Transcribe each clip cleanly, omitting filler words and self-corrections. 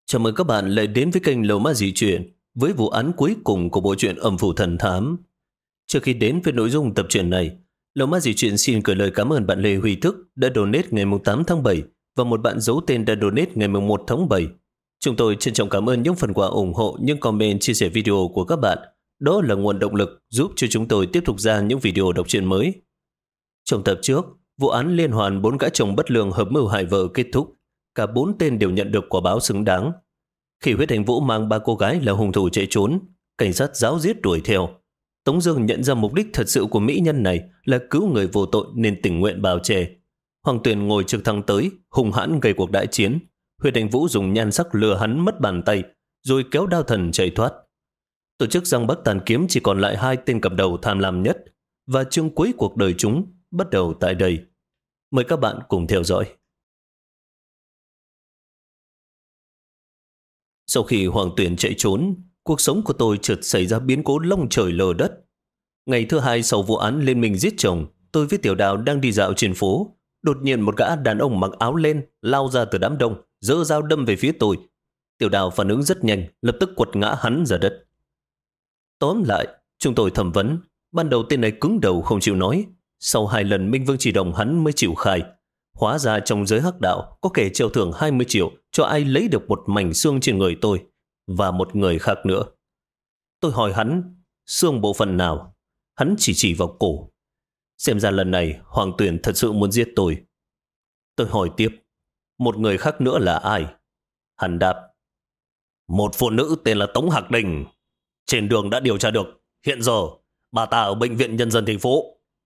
Chào mừng các bạn lại đến với kênh Lầu Ma Dị Truyện với vụ án cuối cùng của bộ truyện Âm Phủ Thần Thám. Trước khi đến với nội dung tập truyện này, Lầu Ma Dị Truyện xin gửi lời cảm ơn bạn Lê Huy Thức đã donate ngày 8 tháng 7 và một bạn giấu tên đã donate ngày 1 tháng 7. Chúng tôi trân trọng cảm ơn những phần quà ủng hộ, những comment, chia sẻ video của các bạn. Đó là nguồn động lực giúp cho chúng tôi tiếp tục ra những video đọc truyện mới. Trong tập trước, vụ án liên hoàn 4 gã chồng bất lương hợp mưu hại vợ kết thúc. Cả 4 tên đều nhận được quả báo xứng đáng. Khi Huyết Hành Vũ mang 3 cô gái là hung thủ chạy trốn, cảnh sát giáo giết đuổi theo. Tống Dương nhận ra mục đích thật sự của mỹ nhân này là cứu người vô tội nên tình nguyện bào che. Hoàng Tuyền ngồi trực thăng tới, hung hãn gây cuộc đại chiến. Huyết Hành Vũ dùng nhan sắc lừa hắn mất bàn tay, rồi kéo Đao Thần chạy thoát. Tổ chức Giang Bắc Tàn Kiếm chỉ còn lại 2 tên cầm đầu tham lam nhất, và chương cuối cuộc đời chúng bắt đầu tại đây. Mời các bạn cùng theo dõi. Sau khi Hoàng Tuyền chạy trốn, cuộc sống của tôi chợt xảy ra biến cố long trời lở đất. Ngày thứ 2 sau vụ án liên minh giết chồng, tôi với Tiểu Đào đang đi dạo trên phố. Đột nhiên một gã đàn ông mặc áo len lao ra từ đám đông, giơ dao đâm về phía tôi. Tiểu Đào phản ứng rất nhanh, lập tức quật ngã hắn ra đất. Tóm lại, chúng tôi thẩm vấn. Ban đầu tên này cứng đầu không chịu nói. Sau 2 lần Minh Vương chỉ đồng hắn mới chịu khai. Hóa ra trong giới hắc đạo có kẻ treo thưởng 20 triệu cho ai lấy được một mảnh xương trên người tôi và một người khác nữa. Tôi hỏi hắn xương bộ phận nào. Hắn chỉ vào cổ. Xem ra lần này Hoàng Tuyền thật sự muốn giết tôi. Tôi hỏi tiếp, một người khác nữa là ai? Hắn đáp, một phụ nữ tên là Tống Hạc Đình. Trên đường đã điều tra được. Hiện giờ bà ta ở bệnh viện nhân dân thành phố.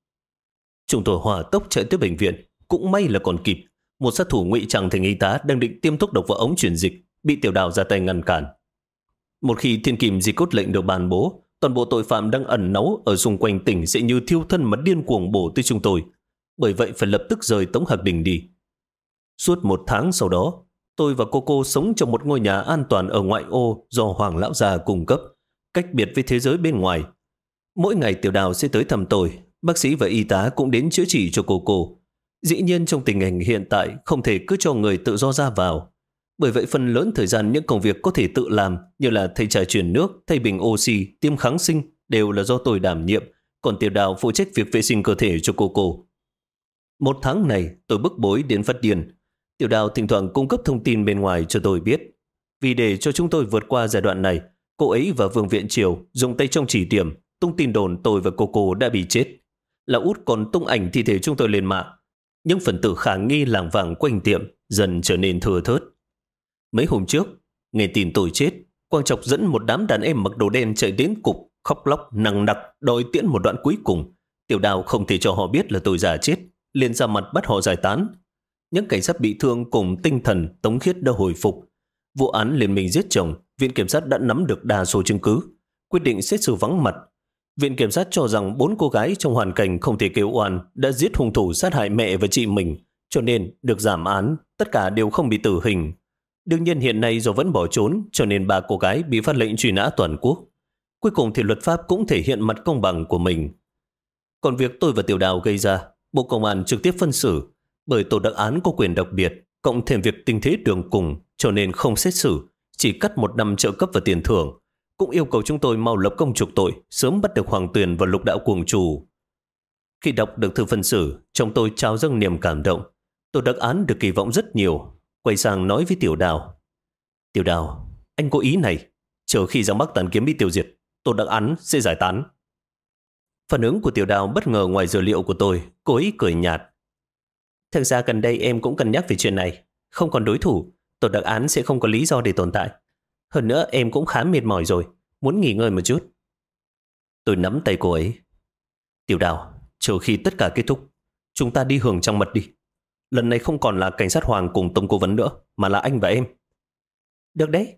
Chúng tôi hỏa tốc chạy tới bệnh viện. Cũng may là còn kịp. Một sát thủ ngụy trang thành y tá đang định tiêm thuốc độc vào ống truyền dịch, bị Tiểu Đào ra tay ngăn cản. Một khi thiên kim di cốt lệnh được ban bố, toàn bộ tội phạm đang ẩn náu ở xung quanh tỉnh sẽ như thiêu thân mà điên cuồng bổ tới chúng tôi. Bởi vậy phải lập tức rời Tống Hạc Đình đi. Suốt 1 tháng sau đó, tôi và cô sống trong một ngôi nhà an toàn ở ngoại ô do Hoàng lão già cung cấp, cách biệt với thế giới bên ngoài. Mỗi ngày Tiểu Đào sẽ tới thăm tôi, bác sĩ và y tá cũng đến chữa trị cho cô. Dĩ nhiên trong tình hình hiện tại không thể cứ cho người tự do ra vào. Bởi vậy phần lớn thời gian những công việc có thể tự làm như là thay trà chuyển nước, thay bình oxy, tiêm kháng sinh đều là do tôi đảm nhiệm, còn Tiểu Đào phụ trách việc vệ sinh cơ thể cho cô. 1 tháng này tôi bức bối đến phát điên. Tiểu Đào thỉnh thoảng cung cấp thông tin bên ngoài cho tôi biết. Vì để cho chúng tôi vượt qua giai đoạn này, cô ấy và Vương Viện Triều dùng tay trong chỉ điểm tung tin đồn tôi và cô đã bị chết. Lão út còn tung ảnh thi thể chúng tôi lên mạng. Những phần tử khả nghi lảng vảng quanh tiệm dần trở nên thừa thớt. Mấy hôm trước, nghe tin tôi chết, Quang Trọc dẫn một đám đàn em mặc đồ đen chạy đến cục, khóc lóc nằng nặc đòi tiễn một đoạn cuối cùng. Tiểu Đào không thể cho họ biết là tôi già chết, liền ra mặt bắt họ giải tán. Những cảnh sát bị thương cùng tinh thần Tống Khiết đã hồi phục. Vụ án liên minh giết chồng, Viện Kiểm sát đã nắm được đa số chứng cứ, quyết định xét xử vắng mặt. Viện Kiểm sát cho rằng 4 cô gái trong hoàn cảnh không thể kêu oan đã giết hung thủ sát hại mẹ và chị mình, cho nên được giảm án, tất cả đều không bị tử hình. Đương nhiên hiện nay do vẫn bỏ trốn, cho nên 3 cô gái bị phát lệnh truy nã toàn quốc. Cuối cùng thì luật pháp cũng thể hiện mặt công bằng của mình. Còn việc tôi và Tiểu Đào gây ra, Bộ Công an trực tiếp phân xử, bởi tổ đặc án có quyền đặc biệt, cộng thêm việc tình thế đường cùng, cho nên không xét xử, chỉ cắt 1 năm trợ cấp và tiền thưởng. Cũng yêu cầu chúng tôi mau lập công trục tội, sớm bắt được Hoàng Tuyền và Lục Đạo cuồng chủ. Khi đọc được thư phân xử, trong tôi trào dâng niềm cảm động. Tổ đặc án được kỳ vọng rất nhiều. Quay sang nói với Tiểu Đào, Tiểu Đào, anh có ý này, chờ khi Giang Bắc Tàn Kiếm bị tiêu diệt, tổ đặc án sẽ giải tán. Phản ứng của Tiểu Đào bất ngờ ngoài dự liệu của tôi, cô ấy cười nhạt. Thực ra gần đây em cũng cân nhắc về chuyện này, không còn đối thủ, tổ đặc án sẽ không có lý do để tồn tại. Hơn nữa em cũng khá mệt mỏi rồi, muốn nghỉ ngơi một chút. Tôi nắm tay cô ấy. Tiểu Đào, chờ khi tất cả kết thúc, chúng ta đi hưởng trăng mật đi. Lần này không còn là cảnh sát Hoàng cùng Tống cố vấn nữa, mà là anh và em. Được đấy.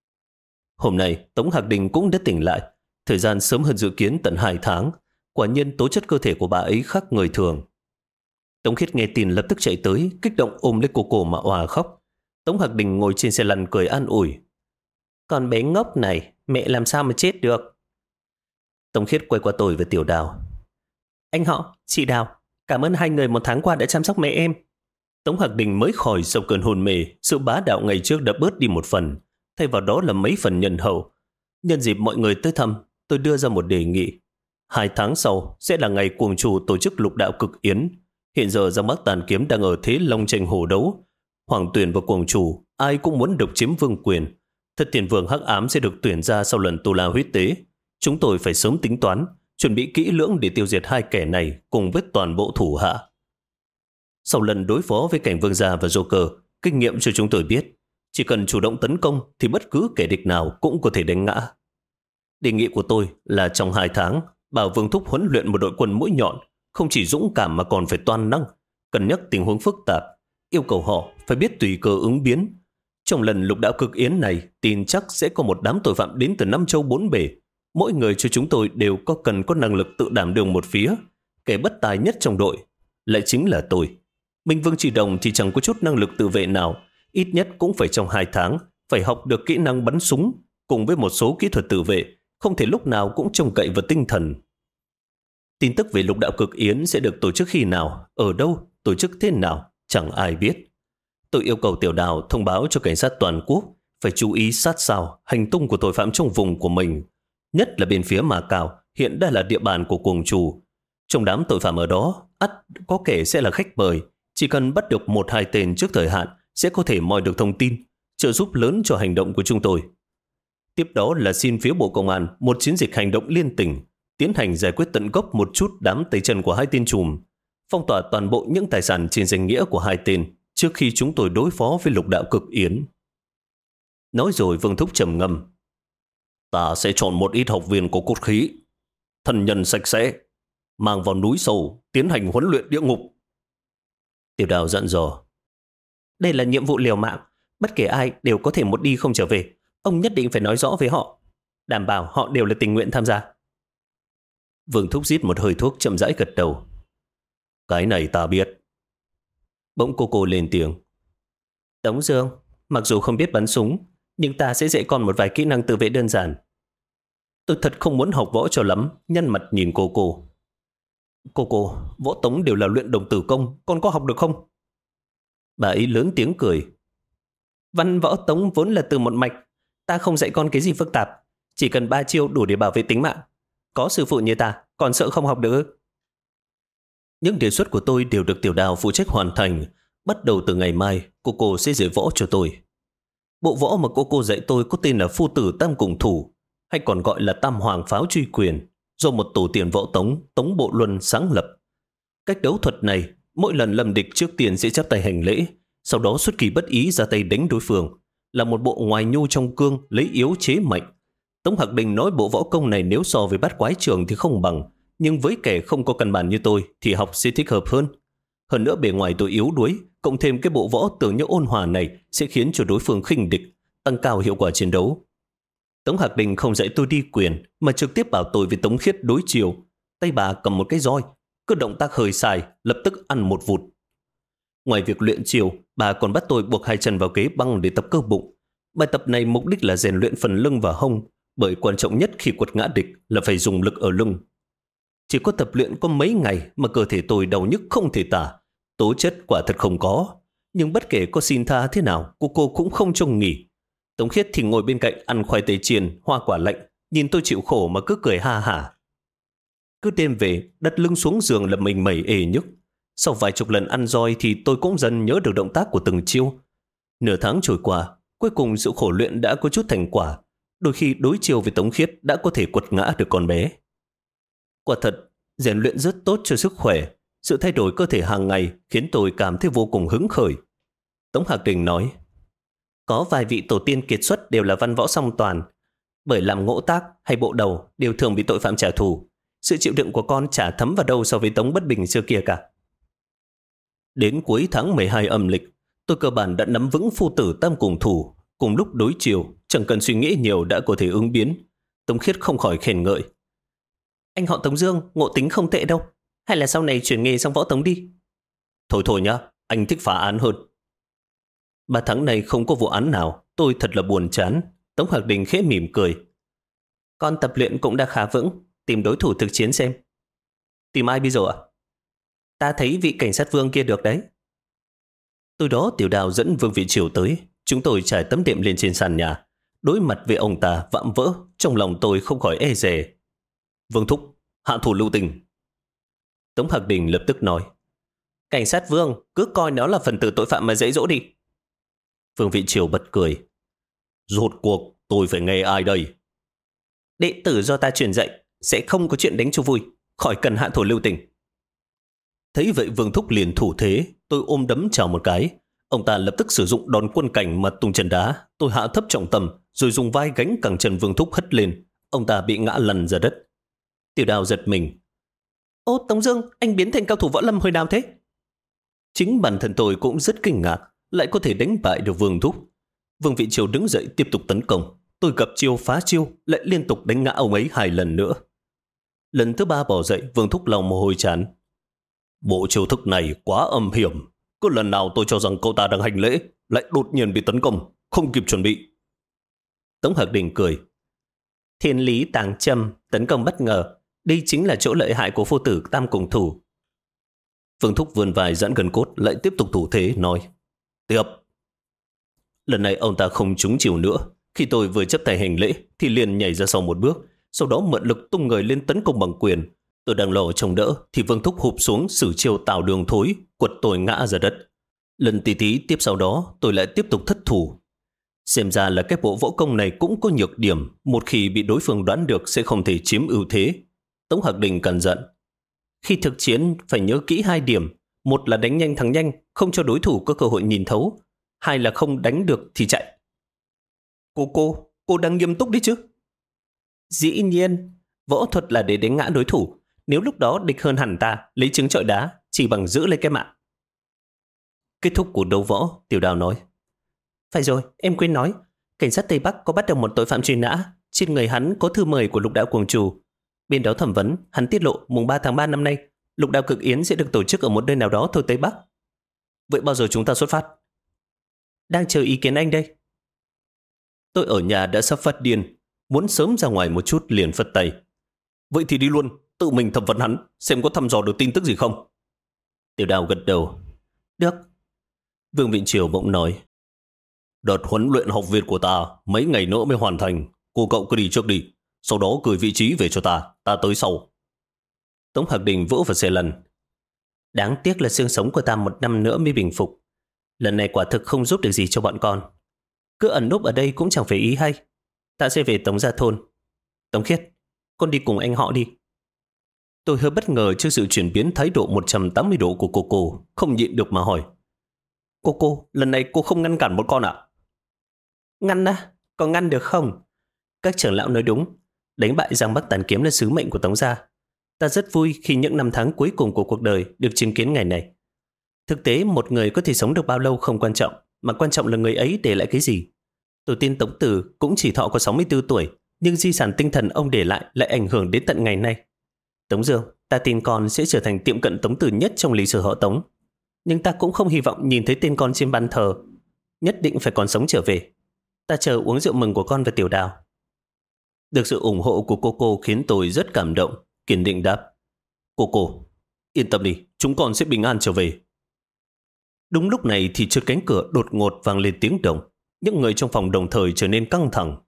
Hôm nay Tống Hạc Đình cũng đã tỉnh lại. Thời gian sớm hơn dự kiến tận 2 tháng. Quả nhiên tố chất cơ thể của bà ấy khác người thường. Tống Khiết nghe tin lập tức chạy tới, kích động ôm lấy cô mà òa khóc. Tống Hạc Đình ngồi trên xe lăn cười an ủi. Con bé ngốc này, mẹ làm sao mà chết được? Tống Khiết quay qua tôi và Tiểu Đào. Anh họ, chị Đào, cảm ơn 2 người 1 tháng qua đã chăm sóc mẹ em. Tống Hạc Đình mới khỏi sau cơn hôn mê, sự bá đạo ngày trước đã bớt đi một phần. thay vào đó là mấy phần nhân hậu. Nhân dịp mọi người tới thăm, tôi đưa ra một đề nghị. 2 tháng sau sẽ là ngày cuồng chủ tổ chức lục đạo cực yến. Hiện giờ Giang Bắc Tàn Kiếm đang ở thế long tranh hổ đấu. Hoàng Tuyền và cuồng chủ ai cũng muốn độc chiếm vương quyền. Thất Tiền Vương hắc ám sẽ được tuyển ra sau lần Tu La huyết tế. Chúng tôi phải sớm tính toán, chuẩn bị kỹ lưỡng để tiêu diệt hai kẻ này cùng với toàn bộ thủ hạ. Sau lần đối phó với cảnh Vương Gia và Joker, kinh nghiệm cho chúng tôi biết, chỉ cần chủ động tấn công thì bất cứ kẻ địch nào cũng có thể đánh ngã. Đề nghị của tôi là trong 2 tháng, bảo Vương Thúc huấn luyện một đội quân mũi nhọn, không chỉ dũng cảm mà còn phải toan năng, cân nhắc tình huống phức tạp, yêu cầu họ phải biết tùy cơ ứng biến. Trong lần lục đạo cực yến này, tin chắc sẽ có một đám tội phạm đến từ 5 châu 4 bể. Mỗi người cho chúng tôi đều cần có năng lực tự đảm đương một phía. Kẻ bất tài nhất trong đội lại chính là tôi. Minh Vương Chỉ Đồng thì chẳng có chút năng lực tự vệ nào, ít nhất cũng phải trong 2 tháng phải học được kỹ năng bắn súng cùng với một số kỹ thuật tự vệ, không thể lúc nào cũng trông cậy vào tinh thần. Tin tức về lục đạo cực yến sẽ được tổ chức khi nào, ở đâu, tổ chức thế nào, chẳng ai biết. Tôi yêu cầu Tiểu Đào thông báo cho cảnh sát toàn quốc phải chú ý sát sao hành tung của tội phạm trong vùng của mình, nhất là bên phía Mà Cao, hiện đã là địa bàn của cuồng chủ. Trong đám tội phạm ở đó, ắt có kẻ sẽ là khách mời, chỉ cần bắt được 1-2 tên trước thời hạn sẽ có thể moi được thông tin, trợ giúp lớn cho hành động của chúng tôi. Tiếp đó là xin phía Bộ Công an một chiến dịch hành động liên tỉnh, tiến hành giải quyết tận gốc một chút đám tay chân của hai tên trùm, phong tỏa toàn bộ những tài sản trên danh nghĩa của hai tên trước khi chúng tôi đối phó với lục đạo cực yến. Nói rồi Vương Thúc trầm ngâm. Ta sẽ chọn một ít học viên có cốt khí, thân nhân sạch sẽ, mang vào núi sâu, tiến hành huấn luyện địa ngục. Tiểu Đào dặn dò. Đây là nhiệm vụ liều mạng, bất kể ai đều có thể một đi không trở về. Ông nhất định phải nói rõ với họ, đảm bảo họ đều là tình nguyện tham gia. Vương Thúc rít một hơi thuốc chậm rãi gật đầu. Cái này ta biết. Bỗng cô lên tiếng. Tống Dương, mặc dù không biết bắn súng, nhưng ta sẽ dạy con một vài kỹ năng tự vệ đơn giản. Tôi thật không muốn học võ cho lắm, nhăn mặt nhìn cô. Cô, võ tống đều là luyện đồng tử công, con có học được không? Bà ấy lớn tiếng cười. Văn võ tống vốn là từ một mạch, ta không dạy con cái gì phức tạp, chỉ cần 3 chiêu đủ để bảo vệ tính mạng. Có sư phụ như ta, còn sợ không học được? Những đề xuất của tôi đều được Tiểu Đào phụ trách hoàn thành. Bắt đầu từ ngày mai, cô sẽ dạy võ cho tôi. Bộ võ mà cô dạy tôi có tên là Phu Tử Tam Cùng Thủ, hay còn gọi là Tam Hoàng Pháo Truy Quyền, do một tổ tiền võ Tống Bộ Luân sáng lập. Cách đấu thuật này, mỗi lần lâm địch trước tiên sẽ chắp tay hành lễ, sau đó xuất kỳ bất ý ra tay đánh đối phương, là một bộ ngoài nhu trong cương, lấy yếu chế mạnh. Tống Hạc Đình nói bộ võ công này nếu so với bát quái trường thì không bằng, nhưng với kẻ không có căn bản như tôi thì học sẽ thích hợp hơn. Hơn nữa bề ngoài tôi yếu đuối, cộng thêm cái bộ võ tưởng như ôn hòa này sẽ khiến cho đối phương khinh địch, tăng cao hiệu quả chiến đấu. Tống Hạc Đình không dạy tôi đi quyền, mà trực tiếp bảo tôi với Tống Khiết đối chiều. Tay bà cầm một cái roi, cứ động tác hơi sai, lập tức ăn một vụt. Ngoài việc luyện chiều, bà còn bắt tôi buộc 2 chân vào ghế băng để tập cơ bụng. Bài tập này mục đích là rèn luyện phần lưng và hông, bởi quan trọng nhất khi quật ngã địch là phải dùng lực ở lưng. Chỉ có tập luyện có mấy ngày mà cơ thể tôi đau nhức không thể tả, tố chất quả thật không có. Nhưng bất kể có xin tha thế nào, cô cũng không cho nghỉ. Tống Khiết thì ngồi bên cạnh ăn khoai tây chiên, hoa quả lạnh, nhìn tôi chịu khổ mà cứ cười ha hả. Cứ đêm về, đặt lưng xuống giường là mình mẩy ề nhức. Sau vài chục lần ăn roi thì tôi cũng dần nhớ được động tác của từng chiêu. Nửa tháng trôi qua, cuối cùng sự khổ luyện đã có chút thành quả. Đôi khi đối chiêu với Tống Khiết đã có thể quật ngã được con bé. Quả thật, rèn luyện rất tốt cho sức khỏe. Sự thay đổi cơ thể hàng ngày khiến tôi cảm thấy vô cùng hứng khởi. Tống Hạc Đình nói, có vài vị tổ tiên kiệt xuất đều là văn võ song toàn, bởi làm ngỗ tác hay bộ đầu đều thường bị tội phạm trả thù. Sự chịu đựng của con chả thấm vào đâu so với Tống Bất Bình xưa kia cả. Đến cuối tháng 12 âm lịch, tôi cơ bản đã nắm vững Phu Tử Tam Cùng Thủ. Cùng lúc đối chiều, chẳng cần suy nghĩ nhiều đã có thể ứng biến. Tống Khiết không khỏi khen ngợi. Anh họ Tống Dương, ngộ tính không tệ đâu. Hay là sau này chuyển nghề sang võ tống đi? Thôi nhá, anh thích phá án hơn. 3 tháng này không có vụ án nào, tôi thật là buồn chán. Tống Hạc Đình khẽ mỉm cười. Con tập luyện cũng đã khá vững, tìm đối thủ thực chiến xem. Tìm ai bây giờ ạ? Ta thấy vị cảnh sát Vương kia được đấy. Từ đó Tiểu Đào dẫn Vương Vị Triều tới. Chúng tôi trải tấm đệm lên trên sàn nhà. Đối mặt với ông ta vạm vỡ, trong lòng tôi không khỏi e dè. Vương thúc, hạ thủ lưu tình. Tống Hạc Đình lập tức nói. Cảnh sát Vương, cứ coi nó là phần tử tội phạm mà dạy dỗ đi. Vương Vị Triều bật cười. Rốt cuộc tôi phải nghe ai đây? Đệ tử do ta truyền dạy, sẽ không có chuyện đánh cho vui, khỏi cần hạ thủ lưu tình. Thấy vậy Vương thúc liền thủ thế, tôi ôm đấm chào một cái. Ông ta lập tức sử dụng đòn quân cảnh mà tung chân đá. Tôi hạ thấp trọng tâm, rồi dùng vai gánh cẳng chân Vương thúc hất lên. Ông ta bị ngã lăn ra đất. Tiểu Đào giật mình. Ô Tống Dương, anh biến thành cao thủ võ lâm hồi nào thế? Chính bản thân tôi cũng rất kinh ngạc, lại có thể đánh bại được Vương thúc. Vương Vị Triều đứng dậy tiếp tục tấn công. Tôi gặp chiêu phá chiêu, lại liên tục đánh ngã ông ấy 2 lần nữa. Lần thứ 3 bỏ dậy, Vương thúc lòng mồ hôi chán. Bộ chiêu thức này quá âm hiểm. Cứ lần nào tôi cho rằng cậu ta đang hành lễ, lại đột nhiên bị tấn công, không kịp chuẩn bị. Tống Hạc Đình cười. Thiên lý tàng châm, tấn công bất ngờ. Đây chính là chỗ lợi hại của phu tử tam cùng thủ. Vương thúc vươn vai giãn gần cốt, lại tiếp tục thủ thế, nói. Tiếp. Lần này ông ta không trúng chiều nữa. Khi tôi vừa chấp tay hành lễ, thì liền nhảy ra sau một bước, sau đó mượn lực tung người lên tấn công bằng quyền. Tôi đang lò chống đỡ, thì Vương thúc hụp xuống sử chiêu tạo đường thối, quật tôi ngã ra đất. Lần tí tiếp sau đó, tôi lại tiếp tục thất thủ. Xem ra là cái bộ võ công này cũng có nhược điểm, một khi bị đối phương đoán được sẽ không thể chiếm ưu thế. Tống Hạc Đình cằn giận. Khi thực chiến phải nhớ kỹ 2 điểm. Một là đánh nhanh thắng nhanh, không cho đối thủ có cơ hội nhìn thấu. 2 là không đánh được thì chạy. Cô đang nghiêm túc đấy chứ? Dĩ nhiên, võ thuật là để đánh ngã đối thủ. Nếu lúc đó địch hơn hẳn ta, lấy trứng trọi đá, chỉ bằng giữ lấy cái mạng. Kết thúc cuộc đấu võ, Tiểu Đào nói. Phải rồi, em quên nói. Cảnh sát Tây Bắc có bắt được một tội phạm truy nã. Trên người hắn có thư mời của Lục Đạo Cuồng Trù. Bên đó thẩm vấn, hắn tiết lộ mùng 3 tháng 3 năm nay, Lục Đạo Cực Yến sẽ được tổ chức ở một nơi nào đó thuộc Tây Bắc. Vậy bao giờ chúng ta xuất phát? Đang chờ ý kiến anh đây. Tôi ở nhà đã sắp phát điên, muốn sớm ra ngoài một chút liền phất tay. Vậy thì đi luôn, tự mình thẩm vấn hắn, xem có thăm dò được tin tức gì không. Tiểu Đào gật đầu. Được. Vương Vịnh Triều bỗng nói. Đợt huấn luyện học viên của ta mấy ngày nữa mới hoàn thành. Cô cậu cứ đi trước đi, sau đó gửi vị trí về cho ta tới sau. Tống Hạc Đình vỗ vào xe lăn. Đáng tiếc là xương sống của ta 1 năm nữa mới bình phục. Lần này quả thực không giúp được gì cho bọn con. Cứ ẩn núp ở đây cũng chẳng phải ý hay. Ta sẽ về Tống Gia Thôn. Tống Khiết, con đi cùng anh họ đi. Tôi hơi bất ngờ trước sự chuyển biến thái độ 180 độ của cô, không nhịn được mà hỏi. Cô, lần này cô không ngăn cản bọn con à? Ngăn á? Có ngăn được không? Các trưởng lão nói đúng. Đánh bại Giang Bắc Tàn Kiếm là sứ mệnh của Tống Gia. Ta rất vui khi những năm tháng cuối cùng của cuộc đời được chứng kiến ngày này. Thực tế một người có thể sống được bao lâu không quan trọng, mà quan trọng là người ấy để lại cái gì. Tổ tiên Tống Tử cũng chỉ thọ có 64 tuổi, nhưng di sản tinh thần ông để lại ảnh hưởng đến tận ngày nay. Tống Dương, ta tin con sẽ trở thành tiệm cận Tống Tử nhất trong lịch sử họ Tống. Nhưng ta cũng không hy vọng nhìn thấy tên con trên bàn thờ. Nhất định phải còn sống trở về. Ta chờ uống rượu mừng của con và Tiểu Đào. Được sự ủng hộ của cô khiến tôi rất cảm động, kiên định đáp. Cô, yên tâm đi, chúng con sẽ bình an trở về. Đúng lúc này thì trước cánh cửa đột ngột vang lên tiếng động. Những người trong phòng đồng thời trở nên căng thẳng.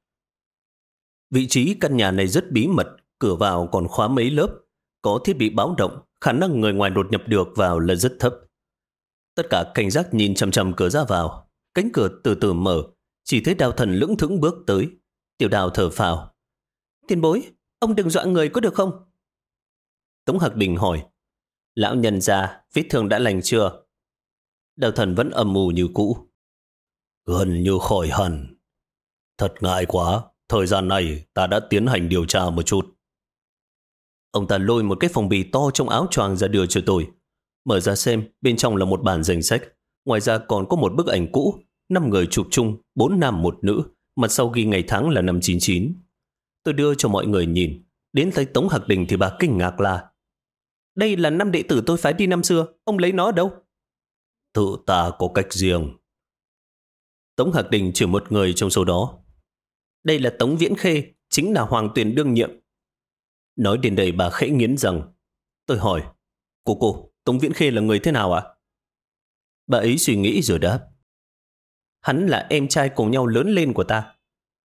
Vị trí căn nhà này rất bí mật, cửa vào còn khóa mấy lớp. Có thiết bị báo động, khả năng người ngoài đột nhập được vào là rất thấp. Tất cả cảnh giác nhìn chằm chằm cửa ra vào. Cánh cửa từ từ mở, chỉ thấy Đào Thần lững thững bước tới. Tiểu Đào thở phào. Tiền bối, ông đừng dọa người có được không? Tống Hạc Đình hỏi. Lão nhân già, vết thương đã lành chưa? Đào Thần vẫn âm mưu như cũ. Gần như khỏi hẳn. Thật ngại quá, thời gian này ta đã tiến hành điều tra một chút. Ông ta lôi một cái phong bì to trong áo choàng ra đưa cho tôi. Mở ra xem, bên trong là một bản danh sách. Ngoài ra còn có một bức ảnh cũ, 5 người chụp chung, 4 nam 1 nữ, mặt sau ghi ngày tháng là năm 99. Tôi đưa cho mọi người nhìn. Đến thấy Tống Hạc Đình thì bà kinh ngạc là: đây là 5 đệ tử tôi phái đi năm xưa, ông lấy nó ở đâu? Tự ta có cách riêng. Tống Hạc Đình chỉ một người trong số đó. Đây là Tống Viễn Khê, chính là hoàng tuyển đương nhiệm. Nói đến đây bà khẽ nghiến răng. Tôi hỏi, cô, Tống Viễn Khê là người thế nào ạ? Bà ấy suy nghĩ rồi đáp. Hắn là em trai cùng nhau lớn lên của ta.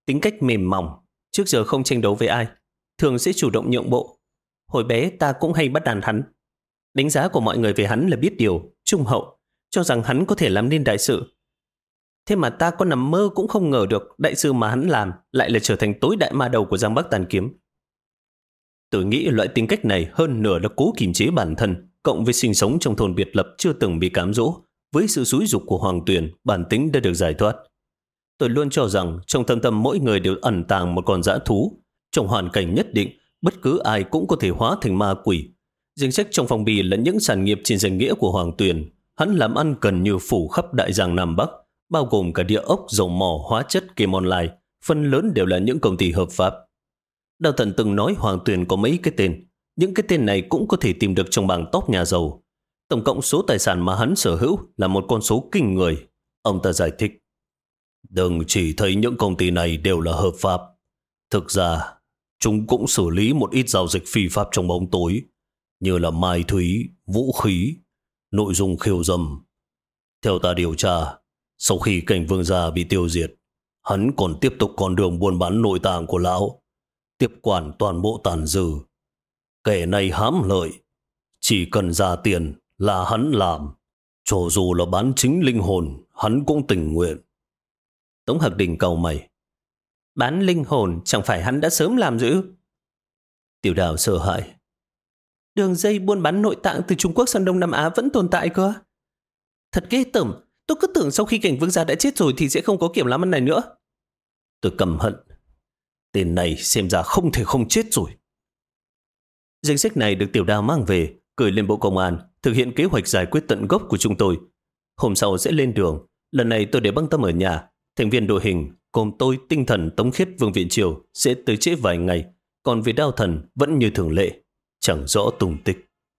Tính cách mềm mỏng, trước giờ không tranh đấu với ai, thường sẽ chủ động nhượng bộ. Hồi bé ta cũng hay bắt đàn hắn. Đánh giá của mọi người về hắn là biết điều, trung hậu, cho rằng hắn có thể làm nên đại sự. Thế mà ta có nằm mơ cũng không ngờ được đại sự mà hắn làm lại là trở thành tối đại ma đầu của Giang Bắc Tàn Kiếm. Tôi nghĩ loại tính cách này hơn nửa là cố kiềm chế bản thân, cộng với sinh sống trong thôn biệt lập chưa từng bị cám dỗ, với sự xúi dục của Hoàng Tuyền, bản tính đã được giải thoát. Tôi luôn cho rằng trong thâm tâm mỗi người đều ẩn tàng một con dã thú. Trong hoàn cảnh nhất định, bất cứ ai cũng có thể hóa thành ma quỷ. Danh sách trong phong bì là những sản nghiệp trên danh nghĩa của Hoàng Tuyền. Hắn làm ăn gần như phủ khắp đại giang Nam Bắc, bao gồm cả địa ốc, dầu mỏ, hóa chất, game online. Phần lớn đều là những công ty hợp pháp. Đào Thần từng nói Hoàng Tuyền có mấy cái tên. Những cái tên này cũng có thể tìm được trong bảng top nhà giàu. Tổng cộng số tài sản mà hắn sở hữu là một con số kinh người. Ông ta giải thích. Đừng chỉ thấy những công ty này đều là hợp pháp. Thực ra, chúng cũng xử lý một ít giao dịch phi pháp trong bóng tối, như là mai thúy, vũ khí, nội dung khiêu dâm. Theo ta điều tra, sau khi Cảnh Vương gia bị tiêu diệt, hắn còn tiếp tục con đường buôn bán nội tạng của lão, tiếp quản toàn bộ tàn dư. Kẻ này hám lợi, chỉ cần ra tiền là hắn làm. Cho dù là bán chính linh hồn, hắn cũng tình nguyện. Tống Hạc Đình cau mày. Bán linh hồn chẳng phải hắn đã sớm làm rồi ư? Tiểu Đào sợ hãi. Đường dây buôn bán nội tạng từ Trung Quốc sang Đông Nam Á vẫn tồn tại cơ. Thật ghê tởm. Tôi cứ tưởng sau khi Cảnh Vương gia đã chết rồi thì sẽ không có kiểu làm ăn này nữa. Tôi căm hận. Tên này xem ra không thể không chết rồi. Danh sách này được Tiểu Đào mang về, gửi lên Bộ Công an, thực hiện kế hoạch giải quyết tận gốc của chúng tôi. Hôm sau sẽ lên đường. Lần này tôi để băng tâm ở nhà. Thành viên đội hình gồm tôi, Tinh Thần, Tống Khiết, Vương Viện Triều sẽ tới trễ vài ngày. Còn về Đao Thần vẫn như thường lệ, chẳng rõ tung tích.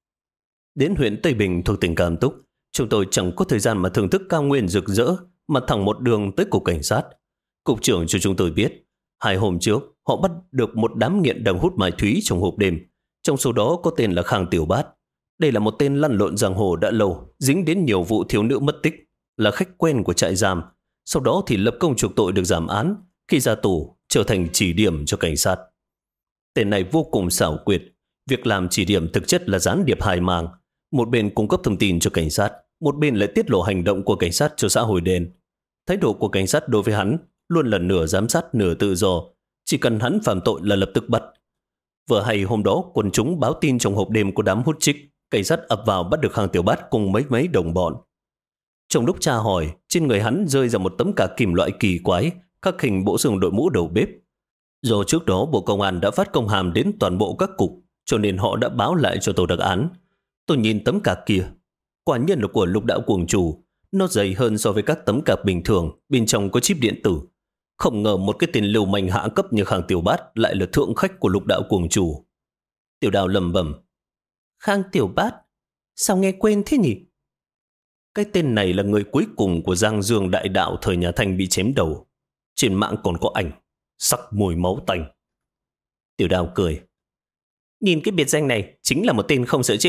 Đến huyện Tây Bình thuộc tỉnh Cam Túc, chúng tôi chẳng có thời gian mà thưởng thức cao nguyên rực rỡ, mà thẳng một đường tới cục cảnh sát. Cục trưởng cho chúng tôi biết, 2 hôm trước họ bắt được một đám nghiện đang hút ma túy trong hộp đêm. Trong số đó có tên là Khang Tiểu Bát. Đây là một tên lăn lộn giang hồ đã lâu, dính đến nhiều vụ thiếu nữ mất tích, là khách quen của trại giam. Sau đó thì lập công chuộc tội được giảm án, khi ra tù trở thành chỉ điểm cho cảnh sát. Tên này vô cùng xảo quyệt, việc làm chỉ điểm thực chất là gián điệp hài màng. Một bên cung cấp thông tin cho cảnh sát, một bên lại tiết lộ hành động của cảnh sát cho xã hội đen. Thái độ của cảnh sát đối với hắn luôn là nửa giám sát nửa tự do, chỉ cần hắn phạm tội là lập tức bắt. Vừa hay hôm đó quần chúng báo tin trong hộp đêm có đám hút chích, cảnh sát ập vào bắt được Khang Tiểu Bát cùng mấy đồng bọn. Trong lúc tra hỏi, trên người hắn rơi ra một tấm cả kìm loại kỳ quái, khắc hình bộ xương đội mũ đầu bếp. Do trước đó Bộ Công an đã phát công hàm đến toàn bộ các cục, cho nên họ đã báo lại cho tổ đặc án. Tôi nhìn tấm cạc kia, quả nhiên là của Lục Đạo Cuồng Chủ. Nó dày hơn so với các tấm cạc bình thường, bên trong có chip điện tử. Không ngờ một cái tên lưu manh hạ cấp như Khang Tiểu Bát lại là thượng khách của Lục Đạo Cuồng Chủ. Tiểu Đào lầm bầm. Khang Tiểu Bát? Sao nghe quên thế nhỉ? Cái tên này là người cuối cùng của Giang Dương đại đạo thời nhà Thanh bị chém đầu. Trên mạng còn có ảnh, sắc mùi máu tanh. Tiểu Đào cười. Nhìn cái biệt danh này chính là một tên không sợ chết.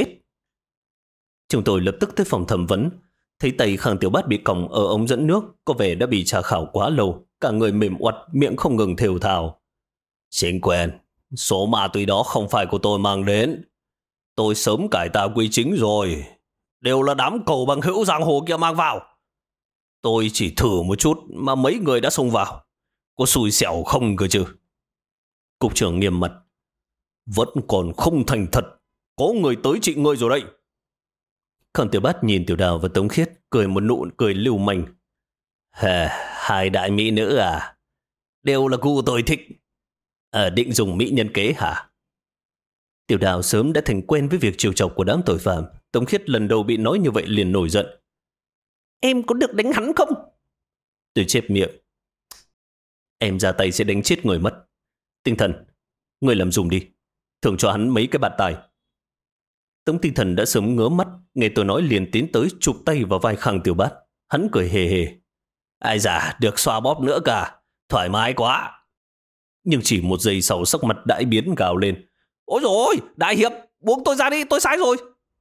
Chúng tôi lập tức tới phòng thẩm vấn. Thấy tay Khang Tiểu Bát bị còng ở ống dẫn nước, có vẻ đã bị tra khảo quá lâu, cả người mềm oặt, miệng không ngừng thều thào. Xin quen, số ma túy đó không phải của tôi mang đến. Tôi sớm cải tạo quy chính rồi. Đều là đám cầu bằng hữu giang hồ kia mang vào. Tôi chỉ thử một chút mà mấy người đã xông vào. Có xui xẻo không cơ chứ? Cục trưởng nghiêm mặt. Vẫn còn không thành thật. Có người tới trị ngươi rồi đây. Khang Tiểu Bát nhìn Tiểu Đào và Tống Khiết, cười một nụ cười lưu manh. Hai đại mỹ nữ à? Đều là gu tôi thích. Định dùng mỹ nhân kế hả? Tiểu Đào sớm đã thành quen với việc trêu chọc của đám tội phạm. Tống Khiết lần đầu bị nói như vậy liền nổi giận. Em có được đánh hắn không? Tôi chép miệng. Em ra tay sẽ đánh chết người mất. Tinh Thần, người làm dùm đi. Thưởng cho hắn mấy cái bạt tài. Tống Tinh Thần đã sớm ngớ mắt, nghe tôi nói liền tiến tới chụp tay vào vai Khang Tiểu Bát. Hắn cười hề hề. Ai dạ, được xoa bóp nữa cả. Thoải mái quá. Nhưng chỉ một giây sau sắc mặt đại biến gào lên. Ôi dồi ôi, đại hiệp, buông tôi ra đi, tôi sai rồi.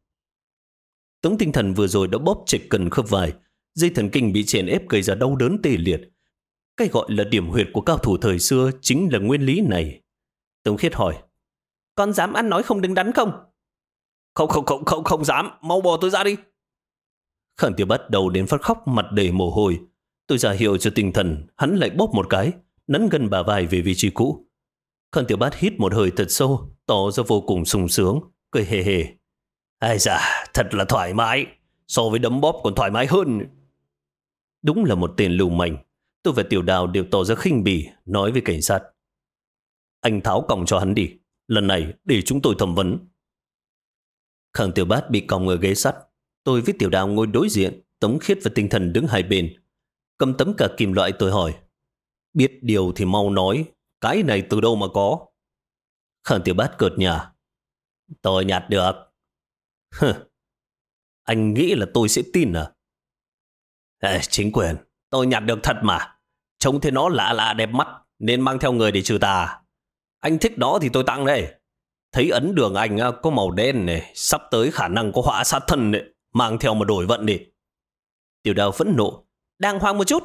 Tống Tinh Thần vừa rồi đã bóp chệch cần khớp vai. Dây thần kinh bị chèn ép gây ra đau đớn tê liệt. Cái gọi là điểm huyệt của cao thủ thời xưa chính là nguyên lý này. Tống Khiết hỏi, con dám ăn nói không đứng đắn không? Không dám, mau bỏ tôi ra đi. Khang Tiểu Bát đầu đến phát khóc, mặt đầy mồ hôi. Tôi ra hiệu cho tinh thần, hắn lại bóp một cái, nắn gân bả vai về vị trí cũ. Khang Tiểu Bát hít một hơi thật sâu, tỏ ra vô cùng sung sướng, cười hề hề. Ai da, thật là thoải mái, so với đấm bóp còn thoải mái hơn. Đúng là một tên lưu manh. Tôi và Tiểu Đào đều tỏ ra khinh bỉ, nói với cảnh sát. Anh tháo còng cho hắn đi, lần này để chúng tôi thẩm vấn. Khang Tiểu Bát bị còng ở ghế sắt. Tôi với Tiểu Đào ngồi đối diện, Tống Khiết và Tinh Thần đứng hai bên. Cầm tấm cả kim loại tôi hỏi, biết điều thì mau nói, cái này từ đâu mà có? Khang Tiểu Bát cợt nhả, tôi nhặt được. Hừ, anh nghĩ là tôi sẽ tin à? Chính quyền, tôi nhặt được thật mà. Trông thế nó lạ lạ đẹp mắt, nên mang theo người để trừ tà. Anh thích nó thì tôi tặng đây. Thấy ấn đường anh có màu đen này, sắp tới khả năng có họa sát thân này, mang theo mà đổi vận đi. Tiểu Đào phẫn nộ, đàng hoàng một chút.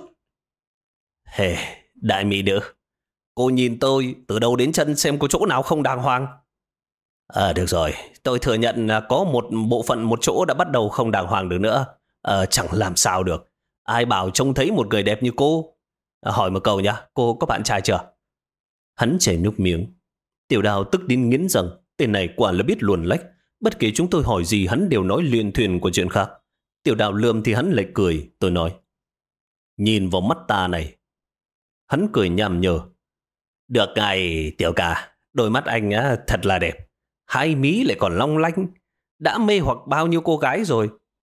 Đại mỹ nữ, cô nhìn tôi từ đầu đến chân xem có chỗ nào không đàng hoàng. Được rồi, tôi thừa nhận có một bộ phận một chỗ đã bắt đầu không đàng hoàng được nữa. Chẳng làm sao được. Ai bảo trông thấy một người đẹp như cô? Hỏi một câu nhá, cô có bạn trai chưa? Hắn chảy nước miếng. Tiểu Đào tức đến nghiến rằng tên này quả là biết luồn lách. Bất kể chúng tôi hỏi gì hắn đều nói liên thuyền của chuyện khác. Tiểu Đào lườm thì hắn lại cười. Tôi nói, nhìn vào mắt ta này. Hắn cười nham nhở. Được ngày Tiểu ca, đôi mắt anh thật là đẹp. Hai mí lại còn long lanh. Đã mê hoặc bao nhiêu cô gái rồi.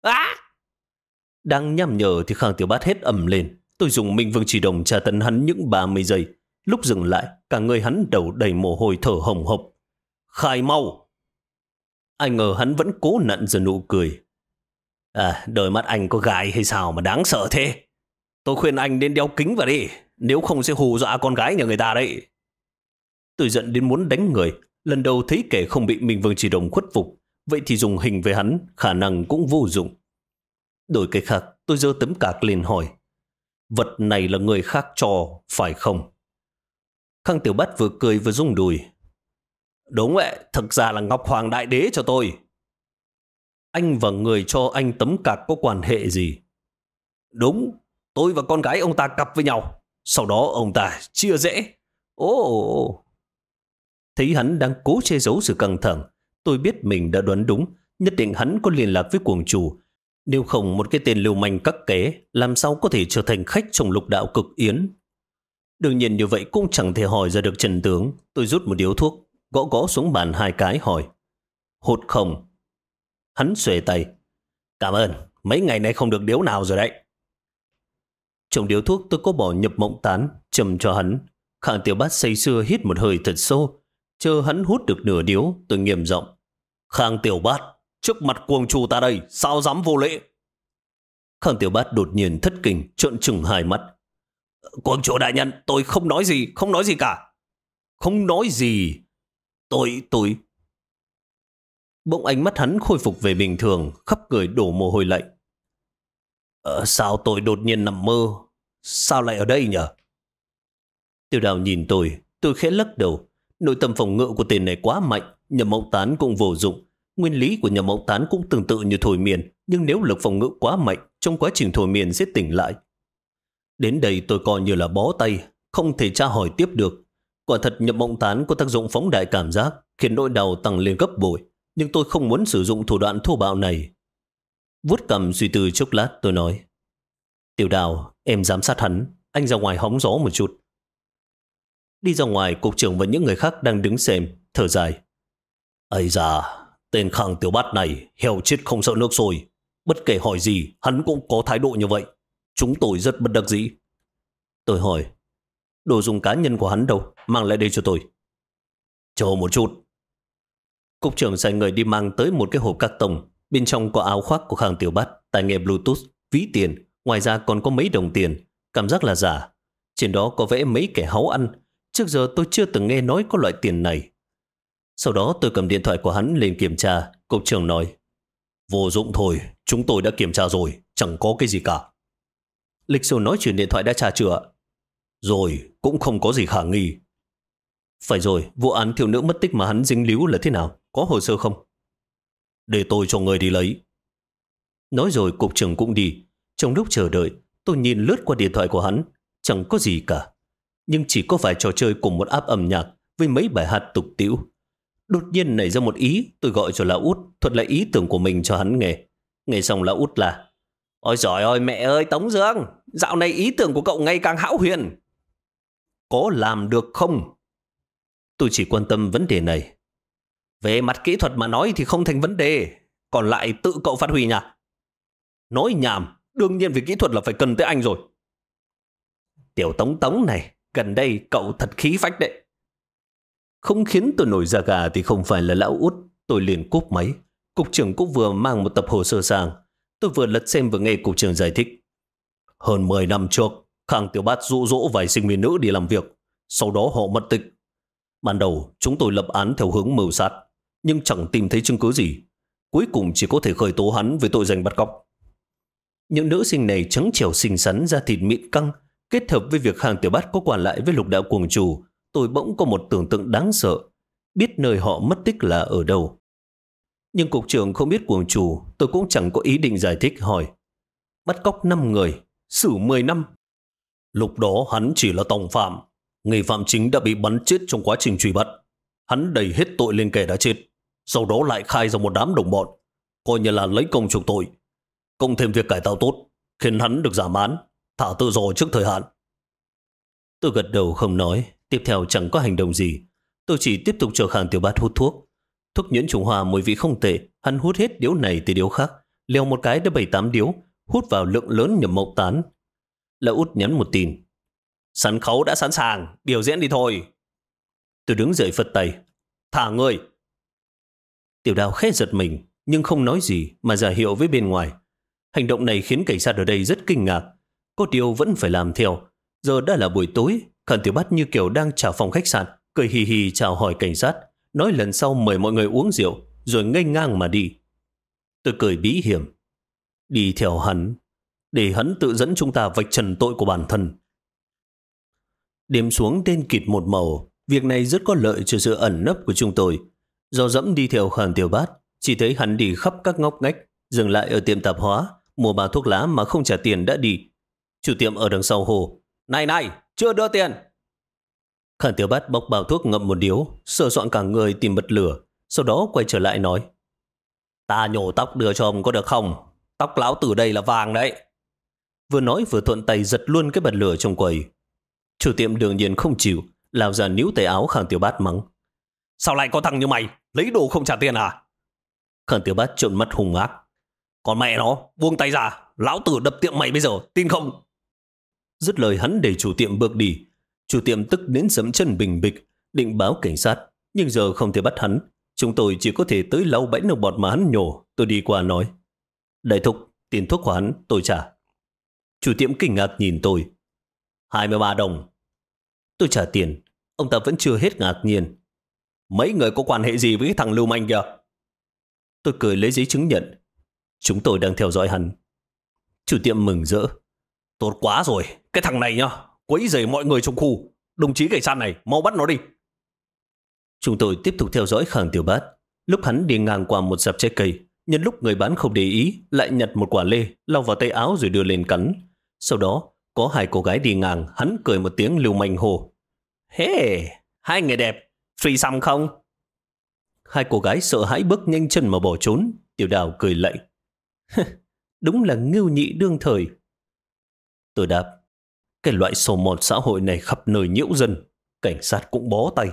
Đang nham nhở thì Khang Tiểu Bát hét ầm lên. Tôi dùng Minh Vương Chỉ Đồng tra tấn hắn những 30 giây. Lúc dừng lại, cả người hắn đầu đầy mồ hôi thở hồng hộc. Khai mau! Ai ngờ hắn vẫn cố nặn ra nụ cười. Đôi mắt anh có gái hay sao mà đáng sợ thế? Tôi khuyên anh nên đeo kính vào đi, nếu không sẽ hù dọa con gái nhà người ta đấy. Tôi giận đến muốn đánh người. Lần đầu thấy kẻ không bị Minh Vương Chỉ Đồng khuất phục, vậy thì dùng hình với hắn khả năng cũng vô dụng. Đổi cái khác, tôi giơ tấm cạc lên hỏi, vật này là người khác cho, phải không? Khang Tiểu Bát vừa cười vừa rung đùi. Đúng vậy, thực ra là Ngọc Hoàng Đại Đế cho tôi. Anh và người cho anh tấm cạc có quan hệ gì? Đúng, tôi và con gái ông ta cặp với nhau. Sau đó ông ta chia rẽ. Thấy hắn đang cố che giấu sự căng thẳng, tôi biết mình đã đoán đúng. Nhất định hắn có liên lạc với cuồng chủ. Nếu không một cái tên lưu manh cắc ké làm sao có thể trở thành khách trong lục đạo cực yến. Đương nhiên như vậy cũng chẳng thể hỏi ra được chân tướng. Tôi rút một điếu thuốc, gõ gõ xuống bàn 2 cái hỏi, hút không? Hắn xuề tay, cảm ơn, mấy ngày nay không được điếu nào rồi đấy. Trong điếu thuốc tôi có bỏ nhập mộng tán, châm cho hắn. Khang Tiểu Bát say sưa hít một hơi thật sâu. Chờ hắn hút được nửa điếu, tôi nghiêm giọng, Khang Tiểu Bát, trước mặt cuồng chủ ta đây, sao dám vô lễ? Khang Tiểu Bát đột nhiên thất kinh, trợn trừng hai mắt. Cuồng chủ đại nhân, tôi không nói gì cả. Không nói gì? Tôi... Bỗng ánh mắt hắn khôi phục về bình thường, khắp người đổ mồ hôi lạnh. Sao tôi đột nhiên nằm mơ? Sao lại ở đây nhỉ? Tiểu Đào nhìn tôi khẽ lắc đầu. Nội tâm phòng ngự của tên này quá mạnh, Nhậm Mộng Tán cũng vô dụng. Nguyên lý của Nhậm Mộng Tán cũng tương tự như thôi miên, nhưng nếu lực phòng ngự quá mạnh, trong quá trình thôi miên sẽ tỉnh lại. Đến đây tôi coi như là bó tay, không thể tra hỏi tiếp được. Quả thật Nhậm Mộng Tán có tác dụng phóng đại cảm giác, khiến nỗi đau tăng lên gấp bội, nhưng tôi không muốn sử dụng thủ đoạn thô bạo này. Vuốt cằm suy tư chốc lát, tôi nói, Tiểu Đào, em giám sát hắn, anh ra ngoài hóng gió một chút. Đi ra ngoài, cục trưởng và những người khác đang đứng xem, thở dài. Ây da, tên Khang Tiểu Bát này, heo chết không sợ nước sôi. Bất kể hỏi gì, hắn cũng có thái độ như vậy. Chúng tôi rất bất đắc dĩ. Tôi hỏi, đồ dùng cá nhân của hắn đâu, mang lại đây cho tôi. Chờ một chút. Cục trưởng sai người đi mang tới một cái hộp cạc tông. Bên trong có áo khoác của Khang Tiểu Bát, tai nghe Bluetooth, ví tiền. Ngoài ra còn có mấy đồng tiền, cảm giác là giả. Trên đó có vẽ mấy kẻ háu ăn. Trước giờ tôi chưa từng nghe nói có loại tiền này. Sau đó tôi cầm điện thoại của hắn lên kiểm tra. Cục trưởng nói, vô dụng thôi, chúng tôi đã kiểm tra rồi, chẳng có cái gì cả. Lịch sử nói chuyện điện thoại đã tra chưa? Rồi, cũng không có gì khả nghi. Phải rồi, vụ án thiếu nữ mất tích mà hắn dính líu là thế nào? Có hồ sơ không? Để tôi cho người đi lấy. Nói rồi cục trưởng cũng đi. Trong lúc chờ đợi, tôi nhìn lướt qua điện thoại của hắn. Chẳng có gì cả. Nhưng chỉ có vài trò chơi cùng một app âm nhạc với mấy bài hát tục tĩu. Đột nhiên nảy ra một ý, tôi gọi cho lão út, thuật lại ý tưởng của mình cho hắn nghe. Nghe xong lão út là: Ôi giời ơi mẹ ơi Tống Dương, dạo này ý tưởng của cậu ngày càng hão huyền. Có làm được không? Tôi chỉ quan tâm vấn đề này. Về mặt kỹ thuật mà nói thì không thành vấn đề. Còn lại tự cậu phát huy nha. Nói nhảm, đương nhiên về kỹ thuật là phải cần tới anh rồi. Tiểu Tống Tống này, gần đây cậu thật khí phách đấy. Không khiến tôi nổi da gà thì không phải là lão út. Tôi liền cúp máy. Cục trưởng cũng vừa mang một tập hồ sơ sang. Tôi vừa lật xem vừa nghe cục trưởng giải thích. Hơn 10 năm trước, Khang Tiểu Bát dụ dỗ vài sinh viên nữ đi làm việc. Sau đó họ mất tích. Ban đầu chúng tôi lập án theo hướng mưu sát, nhưng chẳng tìm thấy chứng cứ gì. Cuối cùng chỉ có thể khởi tố hắn với tội danh bắt cóc. Những nữ sinh này trắng trẻo xinh xắn, da thịt mịn căng, kết hợp với việc Khang Tiểu Bát có quản lại với lục đạo cuồng trù, tôi bỗng có một tưởng tượng đáng sợ, biết nơi họ mất tích là ở đâu. Nhưng cục trưởng không biết cuồng trù, tôi cũng chẳng có ý định giải thích, hỏi: Bắt cóc 5 người, xử 10 năm. Lúc đó hắn chỉ là tòng phạm. Nghi phạm chính đã bị bắn chết trong quá trình truy bắt. Hắn đẩy hết tội lên kẻ đã chết, sau đó lại khai ra một đám đồng bọn, coi như là lấy công chuộc tội. Cộng thêm việc cải tạo tốt, khiến hắn được giảm án, thả tự do trước thời hạn. Tôi gật đầu không nói. Tiếp theo chẳng có hành động gì. Tôi chỉ tiếp tục cho Khang Tiểu Bát hút thuốc. Thuốc nhuyễn trùng hoa mùi vị không tệ. Hắn hút hết điếu này tới điếu khác, leo một cái đã 7-8 điếu, hút vào lượng lớn nhầm mộng tán. Lão út nhắn một tin: Sân khấu đã sẵn sàng, biểu diễn đi thôi. Tôi đứng dậy phất tay: Thả người. Tiểu Đào khẽ giật mình, nhưng không nói gì mà ra hiệu với bên ngoài. Hành động này khiến cảnh sát ở đây rất kinh ngạc. Có điều vẫn phải làm theo. Giờ đã là buổi tối. Khang Tiểu Bát như kiểu đang trả phòng khách sạn, cười hì hì chào hỏi cảnh sát, nói lần sau mời mọi người uống rượu, rồi nghênh ngang mà đi. Tôi cười bí hiểm: Đi theo hắn, để hắn tự dẫn chúng ta vạch trần tội của bản thân. Đêm xuống đen kịt một màu. Việc này rất có lợi cho sự ẩn nấp của chúng tôi. Do dẫm đi theo Khang Tiểu Bát, chỉ thấy hắn đi khắp các ngóc ngách, dừng lại ở tiệm tạp hóa, mua bao thuốc lá mà không trả tiền đã đi. Chủ tiệm ở đằng sau hồ: Này này, chưa đưa tiền. Khang Tiểu Bát bốc bao thuốc ngậm một điếu, sờ soạn cả người tìm bật lửa, sau đó quay trở lại nói: Ta nhổ tóc đưa cho ông có được không? Tóc lão tử đây là vàng đấy. Vừa nói vừa thuận tay giật luôn cái bật lửa trong quầy. Chủ tiệm đương nhiên không chịu, lao ra níu tay áo Khang Tiểu Bát mắng: Sao lại có thằng như mày, lấy đồ không trả tiền à? Khang Tiểu Bát trợn mắt hung ác: Còn mẹ nó, buông tay ra, lão tử đập tiệm mày bây giờ, tin không? Dứt lời hắn đẩy chủ tiệm bước đi. Chủ tiệm tức đến giẫm chân bình bịch, định báo cảnh sát, nhưng giờ không thể bắt hắn. Chúng tôi chỉ có thể tới lau bẫy nước bọt mà hắn nhổ. Tôi đi qua nói: Đại thúc, tiền thuốc của hắn tôi trả. Chủ tiệm kinh ngạc nhìn tôi: 23 đồng. Tôi trả tiền. Ông ta vẫn chưa hết ngạc nhiên: Mấy người có quan hệ gì với cái thằng lưu manh kia? Tôi cười lấy giấy chứng nhận: Chúng tôi đang theo dõi hắn. Chủ tiệm mừng rỡ: Tốt quá rồi, cái thằng này nhá, quấy rầy mọi người trong khu. Đồng chí cảnh sát này, mau bắt nó đi. Chúng tôi tiếp tục theo dõi Khang Tiểu Bát. Lúc hắn đi ngang qua một sạp trái cây, nhân lúc người bán không để ý, lại nhặt một quả lê, lau vào tay áo rồi đưa lên cắn. Sau đó, có 2 cô gái đi ngang, hắn cười một tiếng lưu manh hồ: Hey, 2 người đẹp, free xăm không? 2 cô gái sợ hãi bước nhanh chân mà bỏ trốn. Tiểu Đào cười lạnh: Đúng là ngưu nhị đương thời. Tôi đáp: Cái loại sổ mọt xã hội này khắp nơi nhiễu dân, cảnh sát cũng bó tay.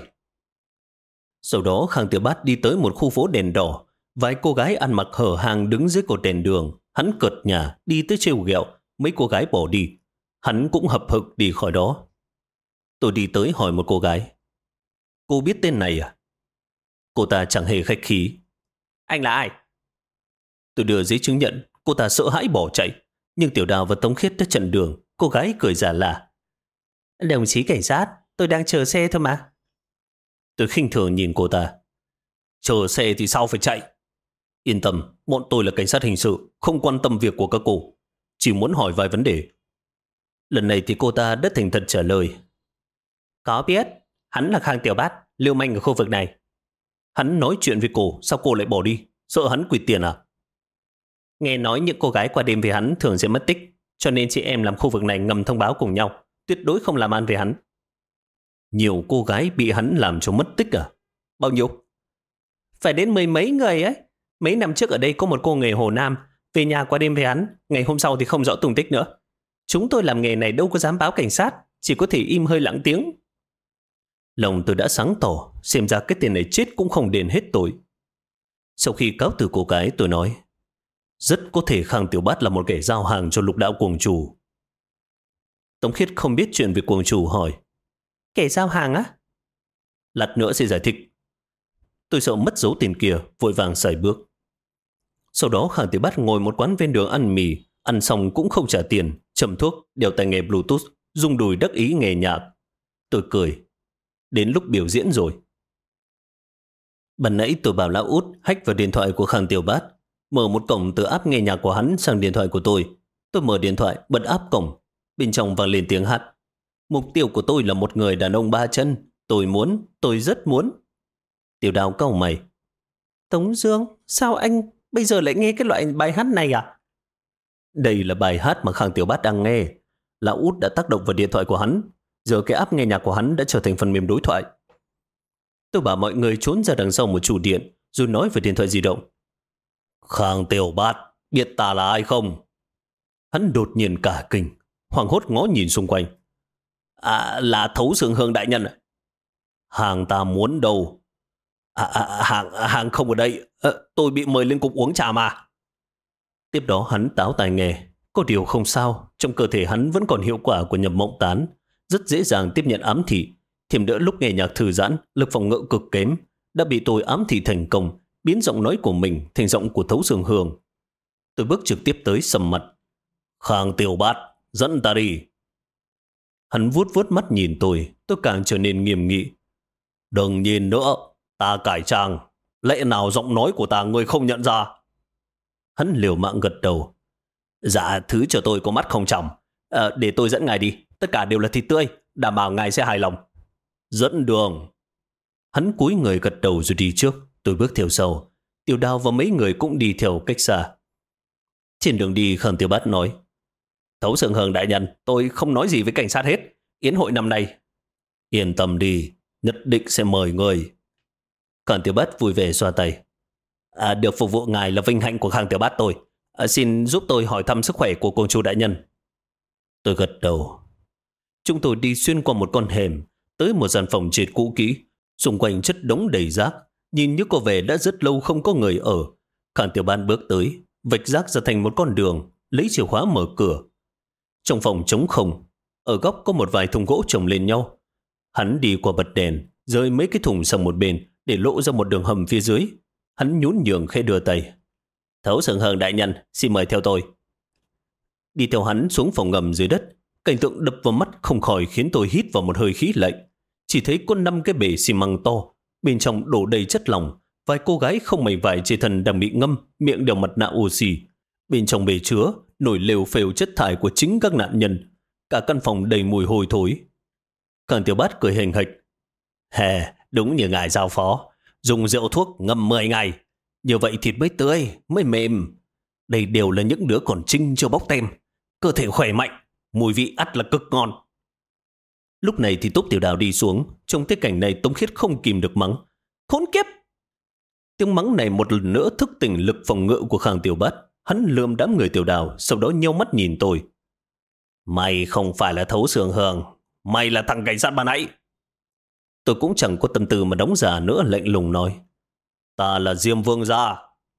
Sau đó Khang Tiểu Bát đi tới một khu phố đèn đỏ. Vài cô gái ăn mặc hở hang đứng dưới cột đèn đường. Hắn cợt nhả đi tới trêu ghẹo. Mấy cô gái bỏ đi. Hắn cũng hậm hực đi khỏi đó. Tôi đi tới hỏi một cô gái: Cô biết tên này à? Cô ta chẳng hề khách khí: Anh là ai? Tôi đưa giấy chứng nhận. Cô ta sợ hãi bỏ chạy. Nhưng Tiểu Đào và Tống Khiết đã chặn đường. Cô gái cười giả lả: Đồng chí cảnh sát, tôi đang chờ xe thôi mà. Tôi khinh thường nhìn cô ta: Chờ xe thì sao phải chạy? Yên tâm, bọn tôi là cảnh sát hình sự, không quan tâm việc của các cô, chỉ muốn hỏi vài vấn đề. Lần này thì cô ta đã thành thật trả lời. Có biết, hắn là Khang Tiểu Bát, lưu manh ở khu vực này. Hắn nói chuyện với cô, sao cô lại bỏ đi? Sợ hắn quỵt tiền à? Nghe nói những cô gái qua đêm với hắn thường sẽ mất tích, cho nên chị em làm khu vực này ngầm thông báo cùng nhau, tuyệt đối không làm ăn với hắn. Nhiều cô gái bị hắn làm cho mất tích à? Bao nhiêu? Phải đến mười mấy người ấy. Mấy năm trước ở đây có một cô người Hồ Nam về nhà qua đêm với hắn, ngày hôm sau thì không rõ tung tích nữa. Chúng tôi làm nghề này đâu có dám báo cảnh sát, chỉ có thể im hơi lặng tiếng. Lòng tôi đã sáng tỏ, xem ra cái tên này chết cũng không đền hết tội. Sau khi cáo từ cô gái, tôi nói, rất có thể Khang Tiểu Bát là một kẻ giao hàng cho Lục Đạo Cuồng Chủ. Tống Khiết không biết chuyện về Cuồng Chủ hỏi, kẻ giao hàng á? Lát nữa sẽ giải thích. Tôi sợ mất dấu tiền kia, vội vàng sải bước. Sau đó Khang Tiểu Bát ngồi một quán ven đường ăn mì, ăn xong cũng không trả tiền, châm thuốc, đeo tai nghe Bluetooth, rung đùi đắc ý nghe nhạc. Tôi cười. Đến lúc biểu diễn rồi. Ban nãy tôi bảo lão út hack vào điện thoại của Khang Tiểu Bát, mở một cổng từ app nghe nhạc của hắn sang điện thoại của tôi. Tôi mở điện thoại, bật app cổng. Bên trong vang lên tiếng hát. Mục tiêu của tôi là một người đàn ông ba chân. Tôi rất muốn. Tiểu Đào cau mày. Tống Dương, sao anh bây giờ lại nghe cái loại bài hát này à? Đây là bài hát mà Khang Tiểu Bát đang nghe. Lão út đã tác động vào điện thoại của hắn. Giờ cái app nghe nhạc của hắn đã trở thành phần mềm đối thoại. Tôi bảo mọi người trốn ra đằng sau một trụ điện, rồi nói về điện thoại di động. Khang Tiểu Bát, biết ta là ai không? Hắn đột nhiên cả kinh, hoảng hốt ngó nhìn xung quanh. À, là Thấu Xương Hương đại nhân. Hàng ta muốn đâu? Hàng không ở đây. Tôi bị mời lên cục uống trà mà. Tiếp đó hắn táo tai nghe. Có điều không sao, trong cơ thể hắn vẫn còn hiệu quả của nhập mộng tán, rất dễ dàng tiếp nhận ám thị. Thêm nữa lúc nghe nhạc thư giãn, lực phòng ngự cực kém, đã bị tôi ám thị thành công, biến giọng nói của mình thành giọng của Thấu Xương Hương. Tôi bước trực tiếp tới sầm mặt. Khang Tiểu Bát, dẫn ta đi. Hắn vuốt vuốt mắt nhìn tôi càng trở nên nghiêm nghị. Đừng nhìn nữa, ta cải trang. Lẽ nào giọng nói của ta người không nhận ra? Hắn liều mạng gật đầu. Dạ, thứ cho tôi có mắt không tròng. Để tôi dẫn ngài đi, tất cả đều là thịt tươi, đảm bảo ngài sẽ hài lòng. Dẫn đường. Hắn cúi người gật đầu rồi đi trước, tôi bước theo sau. Tiểu Đào và mấy người cũng đi theo cách xa. Trên đường đi, Khang Tiểu Bát nói, Thấu Xương Hương đại nhân, tôi không nói gì với cảnh sát hết. Yến hội năm nay, yên tâm đi, nhất định sẽ mời người. Khang Tiểu Bát vui vẻ xoa tay. Được phục vụ ngài là vinh hạnh của Khang Tiểu Bát tôi. Xin giúp tôi hỏi thăm sức khỏe của cô chủ đại nhân. Tôi gật đầu. Chúng tôi đi xuyên qua một con hẻm, tới một gian phòng trệt cũ kỹ, xung quanh chất đống đầy rác, nhìn như có vẻ đã rất lâu không có người ở. Khang Tiểu Bát bước tới, vạch rác ra thành một con đường, lấy chìa khóa mở cửa. Trong phòng trống không, ở góc có một vài thùng gỗ chồng lên nhau. Hắn đi qua bật đèn, rơi mấy cái thùng sang một bên để lộ ra một đường hầm phía dưới. Hắn nhún nhường khẽ đưa tay. Thấu Xương Hương đại nhân, xin mời theo tôi. Đi theo hắn xuống phòng ngầm dưới đất, cảnh tượng đập vào mắt không khỏi khiến tôi hít vào một hơi khí lạnh. Chỉ thấy có 5 cái bể xi măng to, bên trong đổ đầy chất lỏng. Vài cô gái không mảy vải trên thân đang bị ngâm, miệng đeo mặt nạ oxy. Bên trong bể chứa nổi lều phèo chất thải của chính các nạn nhân. Cả căn phòng đầy mùi hôi thối. Khang Tiểu Bát cười hình hạch. Đúng như ngài giao phó, dùng rượu thuốc ngâm 10 ngày. Như vậy thịt mới tươi, mới mềm. Đây đều là những đứa còn trinh chưa bóc tem. Cơ thể khỏe mạnh, mùi vị ắt là cực ngon. Lúc này thì Túc Tiểu Đào đi xuống. Trong cái cảnh này Tống Khiết không kìm được mắng. Khốn kiếp! Tiếng mắng này một lần nữa thức tỉnh lực phòng ngự của Khang Tiểu Bát. Hắn lườm đám người Tiểu Đào, sau đó nheo mắt nhìn tôi. Mày không phải là Thấu Xương Hương, mày là thằng cảnh sát ban nãy. Tôi cũng chẳng có tâm tư mà đóng giả nữa, lạnh lùng nói. Ta là Diêm Vương gia.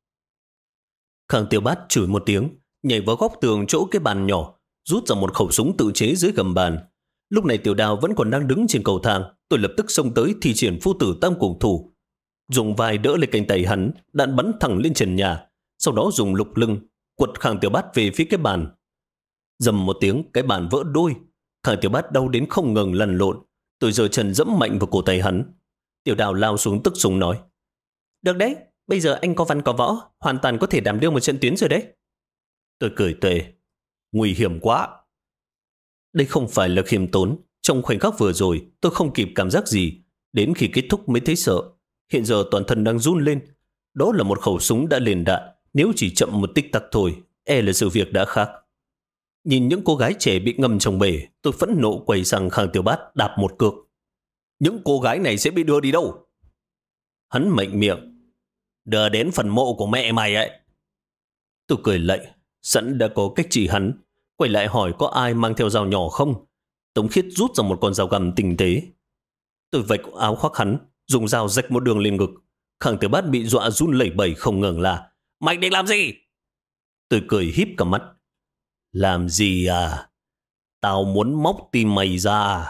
Khang Tiểu Bát chửi một tiếng, nhảy vào góc tường chỗ cái bàn nhỏ, rút ra một khẩu súng tự chế dưới gầm bàn. Lúc này Tiểu Đào vẫn còn đang đứng trên cầu thang. Tôi lập tức xông tới thi triển phu tử tam cuồng thủ, dùng vai đỡ lên cánh tay hắn, đạn bắn thẳng lên trần nhà. Sau đó dùng lục lưng quật Khang Tiểu Bát về phía cái bàn. Dầm một tiếng, cái bàn vỡ đôi. Khang Tiểu Bát đau đến không ngừng lăn lộn. Tôi giơ chân dẫm mạnh vào cổ tay hắn. Tiểu Đào lao xuống tức súng nói. Được đấy, bây giờ anh có văn có võ, hoàn toàn có thể đảm đương một trận tuyến rồi đấy. Tôi cười tuệ. Nguy hiểm quá. Đây không phải là khiêm tốn. Trong khoảnh khắc vừa rồi, tôi không kịp cảm giác gì. Đến khi kết thúc mới thấy sợ. Hiện giờ toàn thân đang run lên. Đó là một khẩu súng đã lên đạn. Nếu chỉ chậm một tích tắc thôi, e là sự việc đã khác. Nhìn những cô gái trẻ bị ngâm trong bể, tôi phẫn nộ quay sang Khang Tiểu Bát đạp một cước. Những cô gái này sẽ bị đưa đi đâu? Hắn mạnh miệng. Đưa đến phần mộ của mẹ mày ấy. Tôi cười lạnh, sẵn đã có cách chỉ hắn. Quay lại hỏi có ai mang theo dao nhỏ không? Tống Khiết rút ra một con dao găm tinh tế. Tôi vạch áo khoác hắn, dùng dao rạch một đường lên ngực. Khang Tiểu Bát bị dọa run lẩy bẩy không ngừng là: Mày định làm gì? Tôi cười híp cả mắt. Làm gì à? Tao muốn móc tim mày ra.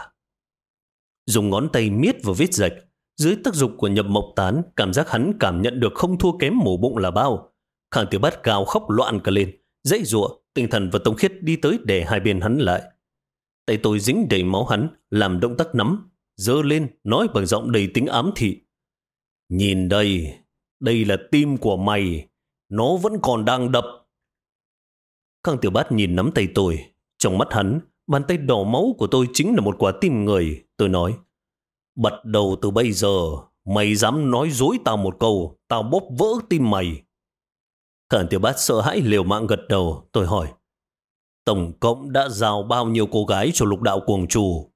Dùng ngón tay miết vào vết rạch. Dưới tác dụng của nhập mộc tán, cảm giác hắn cảm nhận được không thua kém mổ bụng là bao. Khang Tiểu Bát gào khóc loạn cả lên, dãy giụa. Tinh Thần và Tống Khiết đi tới để hai bên hắn lại. Tay tôi dính đầy máu hắn, làm động tác nắm, giơ lên, nói bằng giọng đầy tính ám thị. Nhìn đây, đây là tim của mày, nó vẫn còn đang đập. Khang Tiểu Bát nhìn nắm tay tôi, trong mắt hắn, bàn tay đỏ máu của tôi chính là một quả tim người. Tôi nói, bắt đầu từ bây giờ, mày dám nói dối tao một câu, tao bóp vỡ tim mày. Khang Tiểu Bát sợ hãi liều mạng gật đầu. Tôi hỏi, tổng cộng đã giao bao nhiêu cô gái cho Lục Đạo Cuồng Trù?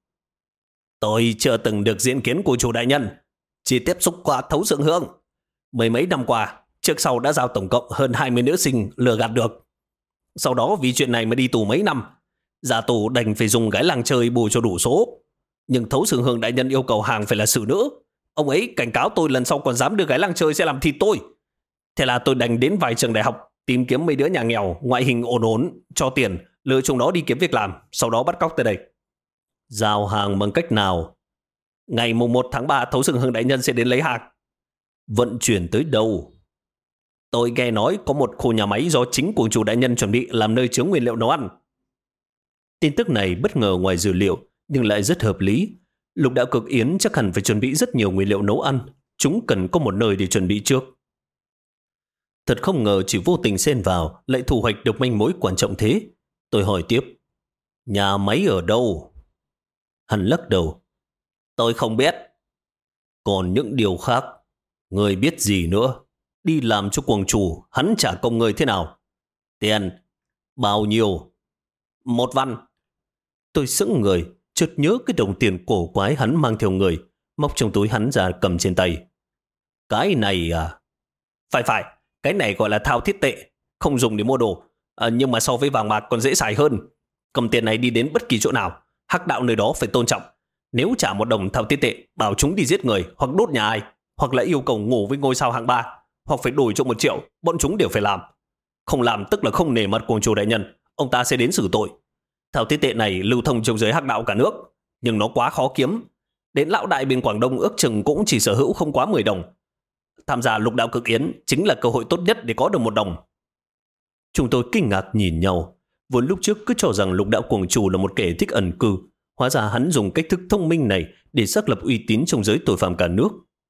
Tôi chưa từng được diễn kiến của chủ đại nhân, chỉ tiếp xúc qua thấu xưởng hương. Mười mấy năm qua, trước sau đã giao tổng cộng hơn 20 nữ sinh lừa gạt được. Sau đó vì chuyện này mới đi tù mấy năm. Ra tù đành phải dùng gái làng chơi bù cho đủ số. Nhưng thấu xưởng hương đại nhân yêu cầu hàng phải là xử nữ. Ông ấy cảnh cáo tôi lần sau còn dám đưa gái làng chơi sẽ làm thịt tôi. Thế là tôi đành đến vài trường đại học tìm kiếm mấy đứa nhà nghèo, ngoại hình ổn ổn, cho tiền, lừa chúng nó đi kiếm việc làm, sau đó bắt cóc tới đây. Giao hàng bằng cách nào? Ngày mùng 1 tháng 3 thấu xưởng hương đại nhân sẽ đến lấy hàng. Vận chuyển tới đâu? Tôi nghe nói có một khu nhà máy do chính cuồng chủ đại nhân chuẩn bị làm nơi chứa nguyên liệu nấu ăn. Tin tức này bất ngờ ngoài dự liệu, nhưng lại rất hợp lý. Lục Đạo Cực Yến chắc hẳn phải chuẩn bị rất nhiều nguyên liệu nấu ăn. Chúng cần có một nơi để chuẩn bị trước. Thật không ngờ chỉ vô tình xen vào lại thu hoạch được manh mối quan trọng thế. Tôi hỏi tiếp, nhà máy ở đâu? Hắn lắc đầu, tôi không biết. Còn những điều khác, người biết gì nữa? Đi làm cho cuồng chủ, hắn trả công người thế nào? Tiền, bao nhiêu? 1 văn. Tôi sững người, chợt nhớ cái đồng tiền cổ quái hắn mang theo người, móc trong túi hắn ra cầm trên tay. Cái này à? Phải, cái này gọi là thao thiết tệ, không dùng để mua đồ, nhưng mà so với vàng bạc còn dễ xài hơn. Cầm tiền này đi đến bất kỳ chỗ nào, hắc đạo nơi đó phải tôn trọng. Nếu trả 1 đồng thao thiết tệ, bảo chúng đi giết người hoặc đốt nhà ai, hoặc là yêu cầu ngủ với ngôi sao hạng 3, hoặc phải đổi cho 1 triệu, bọn chúng đều phải làm. Không làm tức là không nể mặt cuồng chủ đại nhân, ông ta sẽ đến xử tội. Thao thiết tệ này lưu thông trong giới hắc đạo cả nước, nhưng nó quá khó kiếm. Đến lão đại bên Quảng Đông ước chừng cũng chỉ sở hữu không quá 10 đồng. Tham gia Lục Đạo Cực Yến chính là cơ hội tốt nhất để có được 1 đồng. Chúng tôi kinh ngạc nhìn nhau. Vốn lúc trước cứ cho rằng Lục Đạo Cuồng Chủ là một kẻ thích ẩn cư, hóa ra hắn dùng cách thức thông minh này để xác lập uy tín trong giới tội phạm cả nước.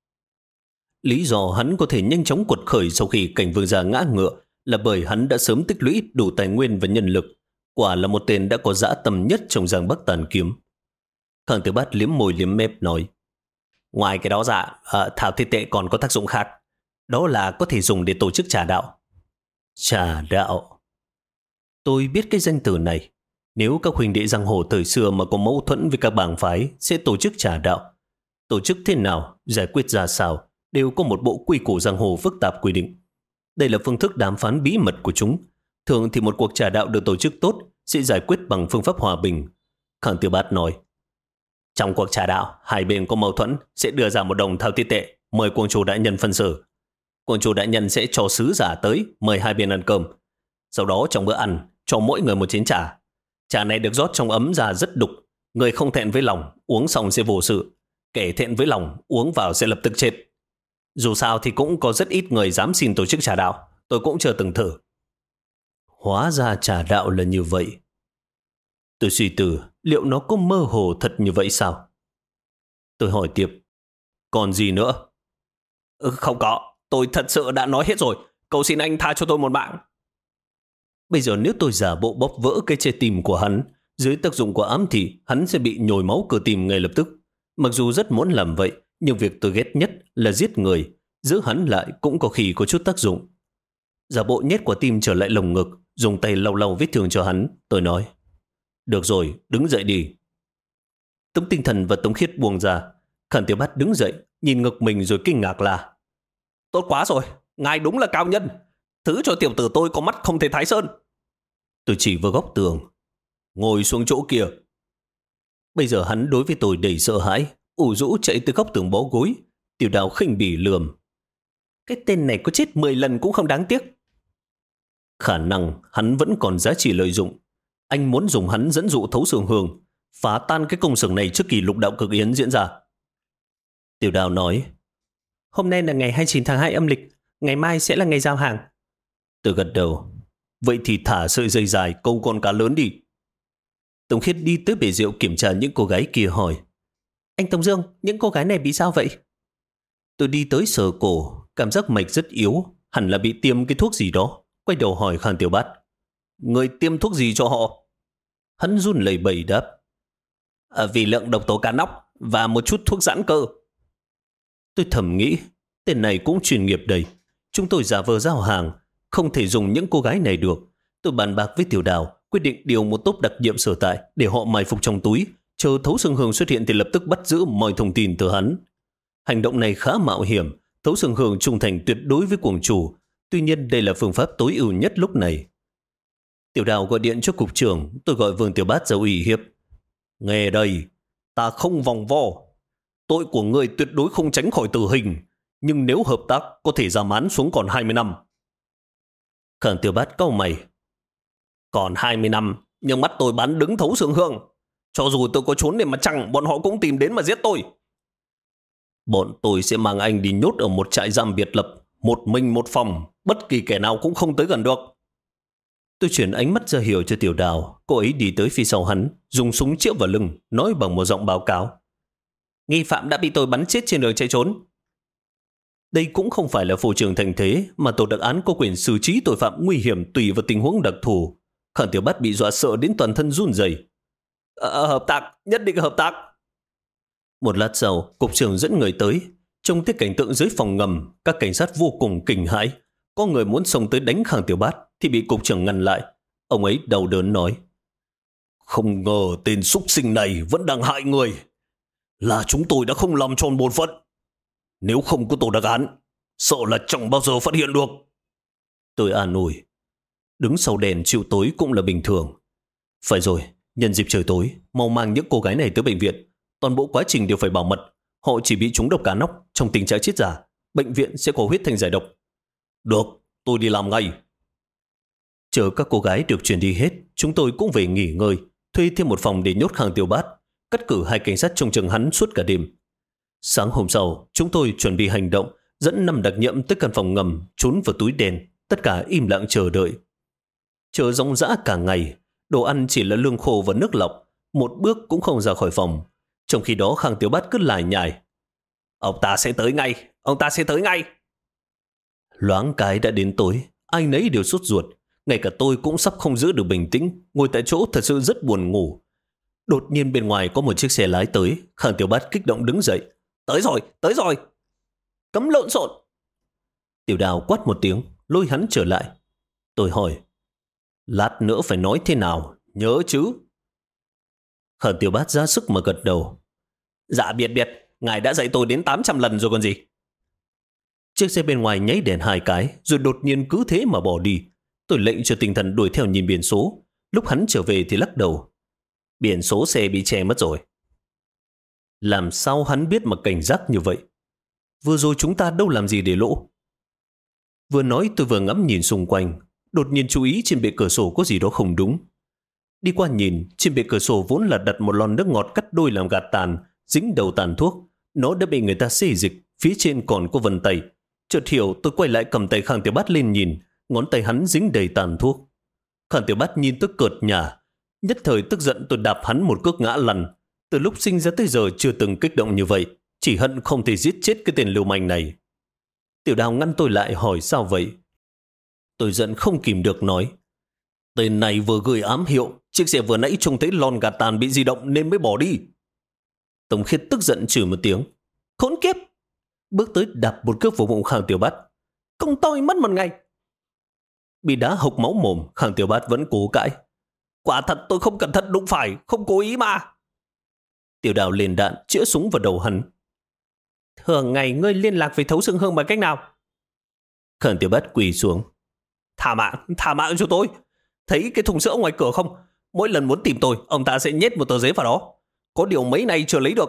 Lý do hắn có thể nhanh chóng quật khởi sau khi cảnh vương gia ngã ngựa là bởi hắn đã sớm tích lũy đủ tài nguyên và nhân lực. Quả là một tên đã có dã tâm nhất trong Giang Bắc Tàn Kiếm. Khang Tử Bát liếm môi liếm mép nói, ngoài cái đó ra, thảo thiết tệ còn có tác dụng khác. Đó là có thể dùng để tổ chức trà đạo. Trà đạo? Tôi biết cái danh từ này. Nếu các huynh đệ giang hồ thời xưa mà có mâu thuẫn với các bang phái sẽ tổ chức trà đạo. Tổ chức thế nào, giải quyết ra sao, đều có một bộ quy củ giang hồ phức tạp quy định. Đây là phương thức đàm phán bí mật của chúng. Thường thì một cuộc trà đạo được tổ chức tốt sẽ giải quyết bằng phương pháp hòa bình. Khang Tử Bát nói, trong cuộc trà đạo, hai bên có mâu thuẫn sẽ đưa ra 1 đồng thao thiết tệ, mời cuồng chủ đại nhân phân xử. Cuồng chủ đại nhân sẽ cho sứ giả tới mời hai bên ăn cơm. Sau đó trong bữa ăn cho mỗi người 1 chén trà. Trà này được rót trong ấm ra rất đục. Người không thẹn với lòng uống xong sẽ vô sự. Kẻ thẹn với lòng uống vào sẽ lập tức chết. Dù sao thì cũng có rất ít người dám xin tổ chức trà đạo. Tôi cũng chưa từng thử. Hóa ra trà đạo là như vậy. Tôi suy tư, liệu nó có mơ hồ thật như vậy sao? Tôi hỏi tiếp, còn gì nữa? Không có, tôi thật sự đã nói hết rồi. Cầu xin anh tha cho tôi 1 mạng. Bây giờ nếu tôi giả bộ bóp vỡ cái trái tim của hắn, Dưới tác dụng của ám thị, hắn sẽ bị nhồi máu cơ tim ngay lập tức. Mặc dù rất muốn làm vậy, nhưng việc tôi ghét nhất là giết người. Giữ hắn lại cũng có khi có chút tác dụng. Giả bộ nhét quả tim trở lại lồng ngực, dùng tay lau lau vết thương cho hắn. Tôi nói, được rồi, đứng dậy đi. Tống Tinh Thần và Tống Khiết buông ra. Khản Tiểu Bát đứng dậy, nhìn ngực mình rồi kinh ngạc là, tốt quá rồi, ngài đúng là cao nhân. Thứ cho tiểu tử tôi có mắt không thể thái sơn. Tôi chỉ vào góc tường, ngồi xuống chỗ kia. Bây giờ hắn đối với tôi đầy sợ hãi, ủ rũ chạy từ góc tường bó gối. Tiểu Đào khinh bỉ lườm, cái tên này có chết 10 lần cũng không đáng tiếc. Khả năng hắn vẫn còn giá trị lợi dụng. Anh muốn dùng hắn dẫn dụ Thấu Xương Hương, phá tan cái công xưởng này trước kỳ lục đạo cực yến diễn ra. Tiểu Đào nói, hôm nay là ngày 29 tháng 2 âm lịch, ngày mai sẽ là ngày giao hàng. Tôi gật đầu, vậy thì thả sợi dây dài câu con cá lớn đi. Tống Khiết đi tới bể rượu kiểm tra những cô gái kia hỏi, anh Tống Dương, những cô gái này bị sao vậy? Tôi đi tới sờ cổ, cảm giác mạch rất yếu, hẳn là bị tiêm cái thuốc gì đó. Quay đầu hỏi Khang Tiểu Bát, người tiêm thuốc gì cho họ? Hắn run lẩy bẩy đáp, vì lượng độc tố cá nóc và một chút thuốc giãn cơ. Tôi thầm nghĩ, tên này cũng chuyên nghiệp đây. Chúng tôi giả vờ giao hàng, không thể dùng những cô gái này được. Tôi bàn bạc với Tiểu Đào, quyết định điều một tốp đặc nhiệm sở tại để họ mai phục trong túi, chờ Thấu Xương Hương xuất hiện thì lập tức bắt giữ mọi thông tin từ hắn. Hành động này khá mạo hiểm, Thấu Xương Hương trung thành tuyệt đối với cuồng chủ. Tuy nhiên đây là phương pháp tối ưu nhất lúc này. Tiểu Đào gọi điện cho cục trưởng, tôi gọi Vương Tiểu Bát ra uy hiếp. Nghe đây, ta không vòng vo. Tội của người tuyệt đối không tránh khỏi tử hình, nhưng nếu hợp tác có thể giảm án xuống còn 20 năm. Khang Tiểu Bát cau mày. Còn 20 năm, nhưng mắt tôi bán đứng Thấu Xương Hương. Cho dù tôi có trốn đến mặt trăng, bọn họ cũng tìm đến mà giết tôi. Bọn tôi sẽ mang anh đi nhốt ở một trại giam biệt lập, một mình một phòng, bất kỳ kẻ nào cũng không tới gần được. Tôi chuyển ánh mắt ra hiệu cho Tiểu Đào. Cô ấy đi tới phía sau hắn, dùng súng chĩa vào lưng, nói bằng một giọng báo cáo. Nghi phạm đã bị tôi bắn chết trên đường chạy trốn. Đây cũng không phải là phô trương thành thế, mà tổ đặc án có quyền xử trí tội phạm nguy hiểm tùy vào tình huống đặc thù. Khản Tiểu Bát bị dọa sợ đến toàn thân run rẩy. Hợp tác, nhất định hợp tác. Một lát sau, cục trưởng dẫn người tới. Trong cái cảnh tượng dưới phòng ngầm, các cảnh sát vô cùng kinh hãi. Có người muốn xông tới đánh Khang Tiểu Bát thì bị cục trưởng ngăn lại. Ông ấy đau đớn nói, không ngờ tên súc sinh này vẫn đang hại người. Là chúng tôi đã không làm tròn bổn phận. Nếu không có tổ đặc án, sợ là chẳng bao giờ phát hiện được. Tôi an ủi, đứng sau đèn chịu tối cũng là bình thường. Phải rồi, nhân dịp trời tối, mau mang những cô gái này tới bệnh viện. Toàn bộ quá trình đều phải bảo mật. Họ chỉ bị trúng độc cá nóc trong tình trạng chết giả. Bệnh viện sẽ có huyết thanh giải độc. Được, tôi đi làm ngay. Chờ các cô gái được chuyển đi hết, chúng tôi cũng về nghỉ ngơi, thuê thêm một phòng để nhốt Khang Tiểu Bát, cắt cử 2 cảnh sát trông chừng hắn suốt cả đêm. Sáng hôm sau, chúng tôi chuẩn bị hành động, dẫn 5 đặc nhiệm tới căn phòng ngầm, trốn vào túi đèn, tất cả im lặng chờ đợi. Chờ ròng rã cả ngày, đồ ăn chỉ là lương khô và nước lọc, một bước cũng không ra khỏi phòng. Trong khi đó Khang Tiểu Bát cứ lải nhải, ông ta sẽ tới ngay, ông ta sẽ tới ngay. Loáng cái đã đến tối, ai nấy đều sốt ruột. Ngay cả tôi cũng sắp không giữ được bình tĩnh, ngồi tại chỗ thật sự rất buồn ngủ. Đột nhiên bên ngoài có một chiếc xe lái tới. Khang Tiểu Bát kích động đứng dậy. Tới rồi, tới rồi. Cấm lộn xộn. Tiểu Đào quát một tiếng, lôi hắn trở lại. Tôi hỏi, lát nữa phải nói thế nào, nhớ chứ? Khang Tiểu Bát ra sức mà gật đầu. Dạ biệt, ngài đã dạy tôi đến 800 lần rồi còn gì. Chiếc xe bên ngoài nháy đèn 2 cái, rồi đột nhiên cứ thế mà bỏ đi. Tôi lệnh cho tinh thần đuổi theo nhìn biển số. Lúc hắn trở về thì lắc đầu. Biển số xe bị che mất rồi. Làm sao hắn biết mà cảnh giác như vậy? Vừa rồi chúng ta đâu làm gì để lỗ. Vừa nói tôi vừa ngắm nhìn xung quanh. Đột nhiên chú ý trên bệ cửa sổ có gì đó không đúng. Đi qua nhìn, trên bệ cửa sổ vốn là đặt một lon nước ngọt cắt đôi làm gạt tàn, dính đầu tàn thuốc. Nó đã bị người ta xê dịch, phía trên còn có vân tay. Chợt hiểu, tôi quay lại cầm tay Khang Tiểu Bát lên nhìn, ngón tay hắn dính đầy tàn thuốc. Khang Tiểu Bát nhìn tôi cợt nhả. Nhất thời tức giận tôi đạp hắn một cước ngã lăn. Từ lúc sinh ra tới giờ chưa từng kích động như vậy, chỉ hận không thể giết chết cái tên lưu manh này. Tiểu Đào ngăn tôi lại hỏi sao vậy. Tôi giận không kìm được nói, Tên này vừa gửi ám hiệu, chiếc xe vừa nãy trông thấy lon gạt tàn bị di động nên mới bỏ đi. Tống Khiết tức giận chửi một tiếng. Khốn kiếp! Bước tới đạp một cước vào bụng Khang Tiểu Bát. Công tôi mất một ngày. Bị đá hộc máu mồm, Khang Tiểu Bát vẫn cố cãi. Quả thật tôi không cẩn thận đụng phải, không cố ý mà. Tiểu Đào lên đạn, chĩa súng vào đầu hắn. Thường ngày ngươi liên lạc với Thấu Xương Hương bằng cách nào? Khang Tiểu Bát quỳ xuống. Thả mạng cho tôi. Thấy cái thùng sữa ngoài cửa không? Mỗi lần muốn tìm tôi, ông ta sẽ nhét một tờ giấy vào đó. Có điều mấy này chưa lấy được.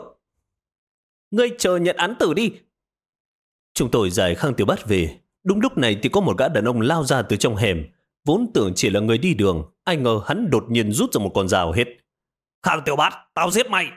Ngươi chờ nhận án tử đi. Chúng tôi giải Khang Tiểu Bát về. Đúng lúc này thì có một gã đàn ông lao ra từ trong hẻm. Vốn tưởng chỉ là người đi đường, ai ngờ hắn đột nhiên rút ra một con dao hết. Khang Tiểu Bát, tao giết mày.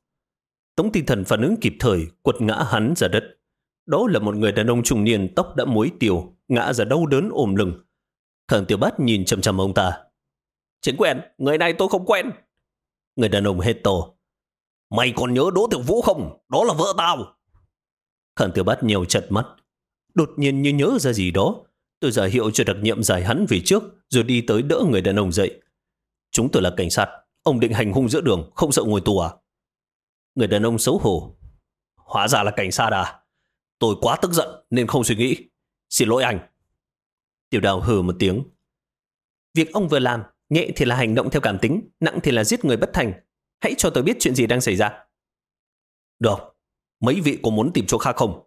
Tống Tinh Thần phản ứng kịp thời, quật ngã hắn ra đất. Đó là một người đàn ông trung niên, tóc đã muối tiêu, ngã ra đau đớn ôm lưng. Khang Tiểu Bát nhìn chằm chằm ông ta. Chính quyền, người này tôi không quen. Người đàn ông hét to. Mày còn nhớ Đỗ Tiểu Vũ không? Đó là vợ tao. Khang Tiểu Bát nhèo chặt mắt. Đột nhiên như nhớ ra gì đó, tôi ra hiệu cho đặc nhiệm giải hắn về trước, rồi đi tới đỡ người đàn ông dậy. Chúng tôi là cảnh sát, ông định hành hung giữa đường, không sợ ngồi tù à? Người đàn ông xấu hổ. Hóa ra là cảnh sát à? Tôi quá tức giận nên không suy nghĩ. Xin lỗi anh. Tiểu Đào hừ một tiếng. Việc ông vừa làm, nhẹ thì là hành động theo cảm tính, nặng thì là giết người bất thành. Hãy cho tôi biết chuyện gì đang xảy ra. Được, mấy vị có muốn tìm chỗ khác không?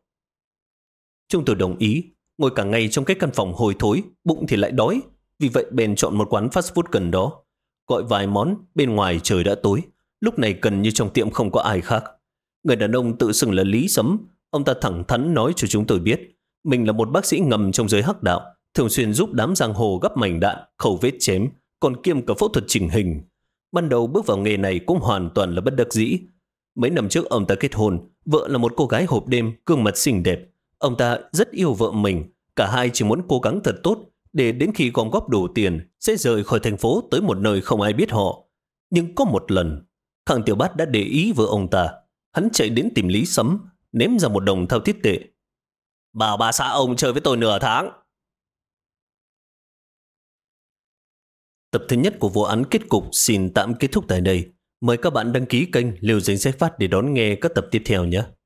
Chúng tôi đồng ý. Ngồi cả ngày trong cái căn phòng hôi thối, bụng thì lại đói. Vì vậy bèn chọn một quán fast food gần đó. Gọi vài món, bên ngoài trời đã tối. Lúc này gần như trong tiệm không có ai khác. Người đàn ông tự xưng là Lý Sấm. Ông ta thẳng thắn nói cho chúng tôi biết mình là một bác sĩ ngầm trong giới hắc đạo, thường xuyên giúp đám giang hồ gấp mảnh đạn, khâu vết chém, còn kiêm cả phẫu thuật chỉnh hình. Ban đầu bước vào nghề này cũng hoàn toàn là bất đắc dĩ. Mấy năm trước ông ta kết hôn, vợ là một cô gái hộp đêm, gương mặt xinh đẹp. Ông ta rất yêu vợ mình, cả hai chỉ muốn cố gắng thật tốt để đến khi gom góp đủ tiền sẽ rời khỏi thành phố tới một nơi không ai biết họ. Nhưng có một lần, Khang Tiểu Bát đã để ý với ông ta. Hắn chạy đến tìm Lý Sấm, ném ra một đồng thao thiết tệ. Bảo bà xã ông chơi với tôi nửa tháng. Tập thứ nhất của vụ án kết cục xin tạm kết thúc tại đây. Mời các bạn đăng ký kênh Liều Danh Sách Phát để đón nghe các tập tiếp theo nhé.